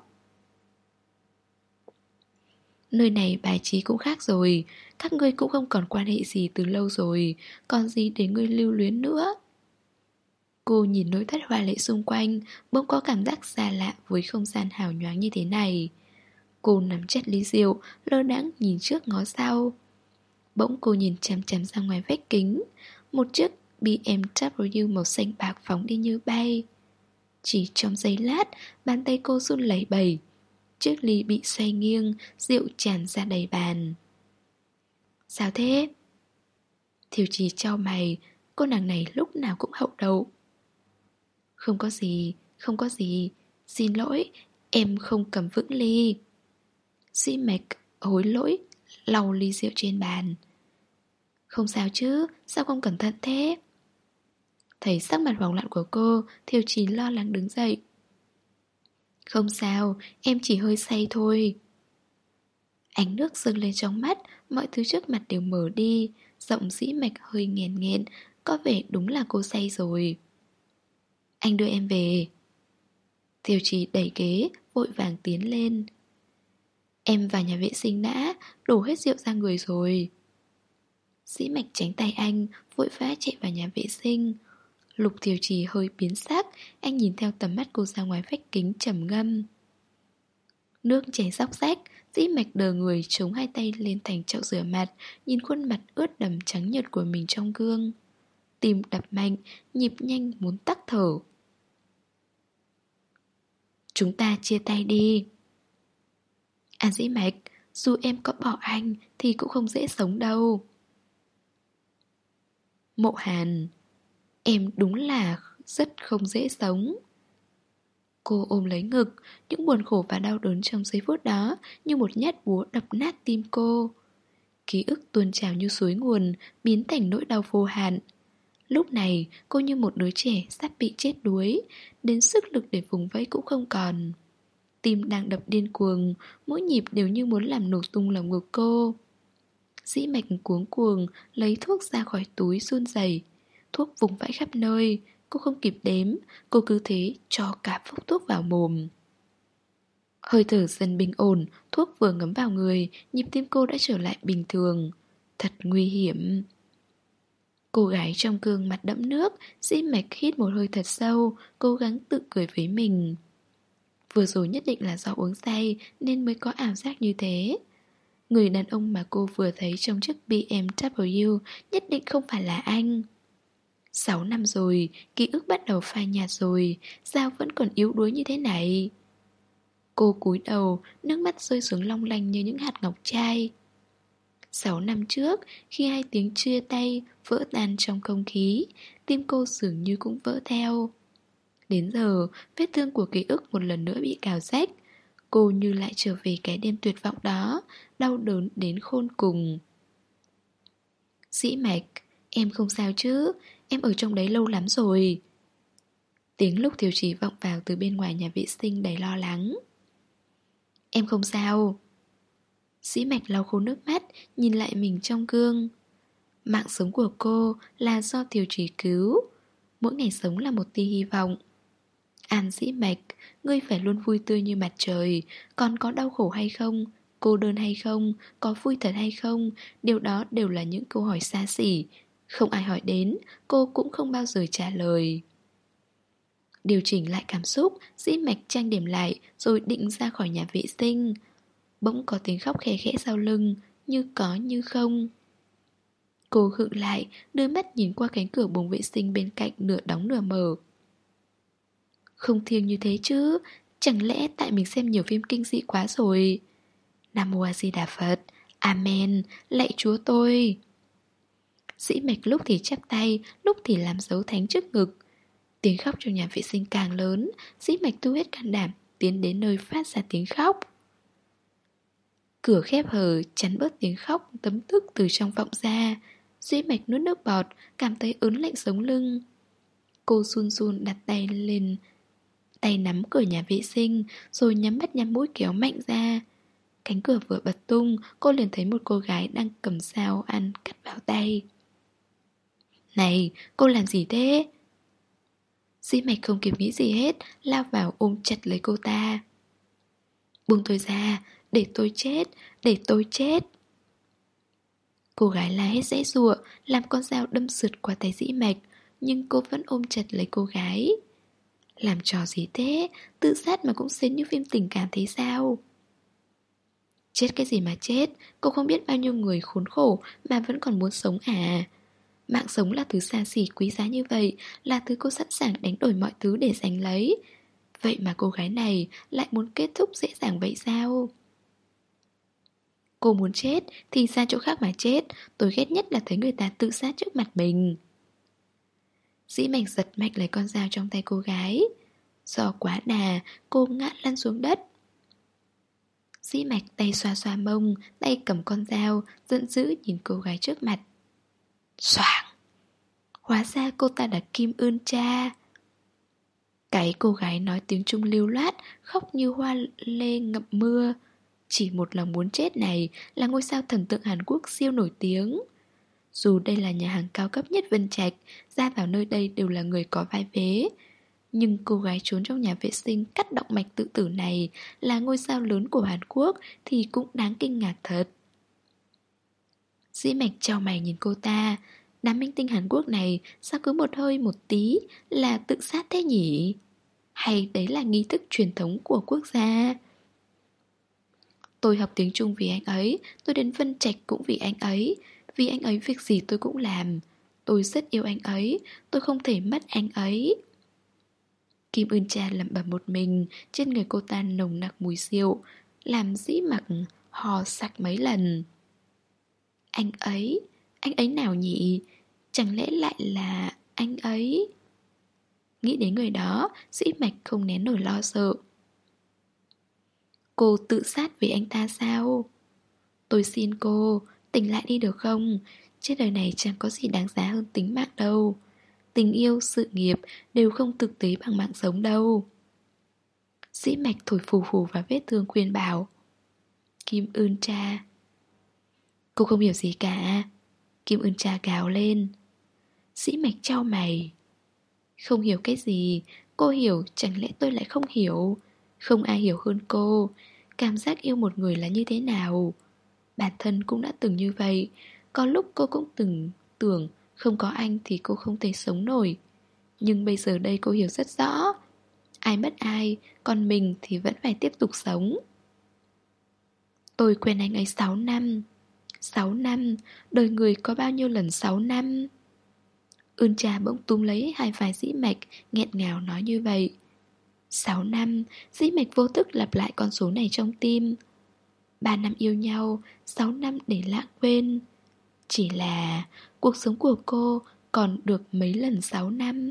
Speaker 2: Nơi này bài trí cũng khác rồi, các ngươi cũng không còn quan hệ gì từ lâu rồi, còn gì để ngươi lưu luyến nữa. Cô nhìn nội thất hoa lệ xung quanh, bỗng có cảm giác xa lạ với không gian hào nhoáng như thế này. Cô nắm chặt ly rượu, lơ đãng nhìn trước ngó sau. Bỗng cô nhìn chằm chằm ra ngoài vách kính. Một chiếc bê em vê màu xanh bạc phóng đi như bay. Chỉ trong giây lát, bàn tay cô run lẩy bẩy. Chiếc ly bị xoay nghiêng, rượu tràn ra đầy bàn. Sao thế? Thiều Trì chau mày, cô nàng này lúc nào cũng hậu đậu. Không có gì, không có gì. Xin lỗi, em không cầm vững ly. Dĩ Mạch hối lỗi, lau ly rượu trên bàn. Không sao chứ, sao không cẩn thận thế? Thấy sắc mặt hoảng loạn của cô, Thiều Trì lo lắng đứng dậy. Không sao, em chỉ hơi say thôi. Ánh nước dâng lên trong mắt, mọi thứ trước mặt đều mở đi. Giọng Dĩ Mạch hơi nghẹn nghẹn, có vẻ đúng là cô say rồi. Anh đưa em về. Thiều Trì đẩy ghế, vội vàng tiến lên. Em vào nhà vệ sinh đã, đổ hết rượu ra người rồi. Dĩ Mạch tránh tay anh, vội vã chạy vào nhà vệ sinh. Lục Thiều Trì hơi biến sắc, anh nhìn theo tầm mắt cô ra ngoài vách kính trầm ngâm. Nước chảy róc rách, Dĩ Mạch đờ người chống hai tay lên thành chậu rửa mặt, nhìn khuôn mặt ướt đẫm trắng nhợt của mình trong gương. Tim đập mạnh, nhịp nhanh muốn tắc thở. Chúng ta chia tay đi. An Dĩ Mạch, dù em có bỏ anh thì cũng không dễ sống đâu. Mộ Hàn, em đúng là rất không dễ sống. Cô ôm lấy ngực, những buồn khổ và đau đớn trong giây phút đó như một nhát búa đập nát tim cô. Ký ức tuôn trào như suối nguồn, biến thành nỗi đau vô hạn. Lúc này, cô như một đứa trẻ sắp bị chết đuối, đến sức lực để vùng vẫy cũng không còn. Tim đang đập điên cuồng, mỗi nhịp đều như muốn làm nổ tung lòng ngực cô. Dĩ Mạch cuống cuồng, lấy thuốc ra khỏi túi run rẩy. Thuốc vùng vãi khắp nơi, cô không kịp đếm, cô cứ thế cho cả phốc thuốc vào mồm. Hơi thở dần bình ổn, thuốc vừa ngấm vào người, nhịp tim cô đã trở lại bình thường. Thật nguy hiểm. Cô gái trong gương mặt đẫm nước, Dĩ Mạch hít một hơi thật sâu, cố gắng tự cười với mình. Vừa rồi nhất định là do uống say nên mới có ảo giác như thế. Người đàn ông mà cô vừa thấy trong chiếc bê em vê nhất định không phải là anh. Sáu năm rồi, ký ức bắt đầu phai nhạt rồi, sao vẫn còn yếu đuối như thế này? Cô cúi đầu, nước mắt rơi xuống long lanh như những hạt ngọc trai. Sáu năm trước, khi hai tiếng chia tay vỡ tan trong không khí, tim cô dường như cũng vỡ theo. Đến giờ, vết thương của ký ức một lần nữa bị cào rách. Cô như lại trở về cái đêm tuyệt vọng đó, đau đớn đến khôn cùng. Dĩ Mạch, em không sao chứ, em ở trong đấy lâu lắm rồi. Tiếng Lúc Thiều Chí vọng vào từ bên ngoài nhà vệ sinh đầy lo lắng. Em không sao. Dĩ Mạch lau khô nước mắt, nhìn lại mình trong gương. Mạng sống của cô là do Thiều Chí cứu. Mỗi ngày sống là một tia hy vọng. An Dĩ Mạch, ngươi phải luôn vui tươi như mặt trời. Còn có đau khổ hay không, cô đơn hay không, có vui thật hay không, điều đó đều là những câu hỏi xa xỉ. Không ai hỏi đến, cô cũng không bao giờ trả lời. Điều chỉnh lại cảm xúc, Dĩ Mạch trang điểm lại rồi định ra khỏi nhà vệ sinh. Bỗng có tiếng khóc khẽ khẽ sau lưng, như có như không. Cô khựng lại, đưa mắt nhìn qua cánh cửa buồng vệ sinh bên cạnh nửa đóng nửa mở. Không thiêng như thế chứ, chẳng lẽ tại mình xem nhiều phim kinh dị quá rồi. Nam Mô A Di Đà Phật, Amen, lạy Chúa tôi. Dĩ Mạch lúc thì chắp tay, lúc thì làm dấu thánh trước ngực. Tiếng khóc trong nhà vệ sinh càng lớn, Dĩ Mạch thu hết can đảm, tiến đến nơi phát ra tiếng khóc. Cửa khép hờ chắn bớt tiếng khóc tấm tức từ trong vọng ra. Dĩ Mạch nuốt nước bọt, cảm thấy ớn lạnh sống lưng. Cô run run đặt tay lên, tay nắm cửa nhà vệ sinh, rồi nhắm mắt nhắm mũi kéo mạnh ra. Cánh cửa vừa bật tung, cô liền thấy một cô gái đang cầm dao ăn cắt vào tay. Này, cô làm gì thế? Dĩ Mạch không kịp nghĩ gì hết, lao vào ôm chặt lấy cô ta. Buông tôi ra, để tôi chết, để tôi chết. Cô gái la hết giãy giụa, làm con dao đâm sượt qua tay Dĩ Mạch, nhưng cô vẫn ôm chặt lấy cô gái. Làm trò gì thế? Tự sát mà cũng xến như phim tình cảm thế sao? Chết cái gì mà chết? Cô không biết bao nhiêu người khốn khổ mà vẫn còn muốn sống à? Mạng sống là thứ xa xỉ quý giá như vậy, là thứ cô sẵn sàng đánh đổi mọi thứ để giành lấy. Vậy mà cô gái này lại muốn kết thúc dễ dàng vậy sao? Cô muốn chết thì ra chỗ khác mà chết. Tôi ghét nhất là thấy người ta tự sát trước mặt mình. Dĩ Mạch giật mạnh lấy con dao trong tay cô gái. Do quá đà, cô ngã lăn xuống đất. Dĩ Mạch tay xoa xoa mông, tay cầm con dao, giận dữ nhìn cô gái trước mặt. Xoảng! Hóa ra cô ta là Kim Ưn Cha. Cái cô gái nói tiếng Trung lưu loát, khóc như hoa lê ngậm mưa. Chỉ một lòng muốn chết này là ngôi sao thần tượng Hàn Quốc siêu nổi tiếng. Dù đây là nhà hàng cao cấp nhất Vân Trạch, ra vào nơi đây đều là người có vai vế. Nhưng cô gái trốn trong nhà vệ sinh cắt động mạch tự tử này là ngôi sao lớn của Hàn Quốc thì cũng đáng kinh ngạc thật. Dĩ Mạch chau mày nhìn cô ta. Đám minh tinh Hàn Quốc này sao cứ một hơi một tí là tự sát thế nhỉ? Hay đấy là nghi thức truyền thống của quốc gia? Tôi học tiếng Trung vì anh ấy, tôi đến Vân Trạch cũng vì anh ấy. Vì anh ấy việc gì tôi cũng làm. Tôi rất yêu anh ấy, tôi không thể mất anh ấy. Kim Ưn Cha lẩm bẩm một mình, trên người cô ta nồng nặc mùi rượu, làm Dĩ Mặc hò sặc mấy lần. Anh ấy, anh ấy nào nhỉ? Chẳng lẽ lại là anh ấy? Nghĩ đến người đó, Dĩ Mạch không nén nổi lo sợ. Cô tự sát vì anh ta sao? Tôi xin cô, tỉnh lại đi được không? Trên đời này chẳng có gì đáng giá hơn tính mạng đâu. Tình yêu, sự nghiệp đều không thực tế bằng mạng sống đâu. Dĩ Mạch thổi phù phù vào vết thương khuyên bảo. Kim Ưn Cha. Cô không hiểu gì cả. Kim Ưn Cha gào lên. Dĩ Mạch chau mày. Không hiểu cái gì? Cô hiểu, chẳng lẽ tôi lại không hiểu? Không ai hiểu hơn cô. Cảm giác yêu một người là như thế nào? Bản thân cũng đã từng như vậy. Có lúc cô cũng từng tưởng không có anh thì cô không thể sống nổi. Nhưng bây giờ đây cô hiểu rất rõ. Ai mất ai, còn mình thì vẫn phải tiếp tục sống. Tôi quen anh ấy sáu năm. sáu năm, đời người có bao nhiêu lần sáu năm? Ưn Cha bỗng túm lấy hai vai Dĩ Mạch, nghẹn ngào nói như vậy. Sáu năm, dĩ mạch vô thức lặp lại con số này trong tim. Ba năm yêu nhau, sáu năm để lãng quên. Chỉ là cuộc sống của cô còn được mấy lần sáu năm.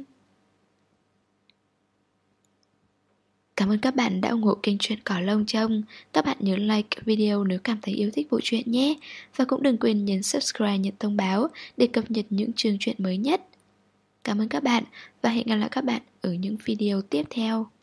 Speaker 2: Cảm ơn các bạn đã ủng hộ kênh Chuyện Cỏ Lông Trông. Các bạn nhớ like video nếu cảm thấy yêu thích bộ truyện nhé. Và cũng đừng quên nhấn subscribe nhận thông báo để cập nhật những chương truyện mới nhất. Cảm ơn các bạn và hẹn gặp lại các bạn ở những video tiếp theo.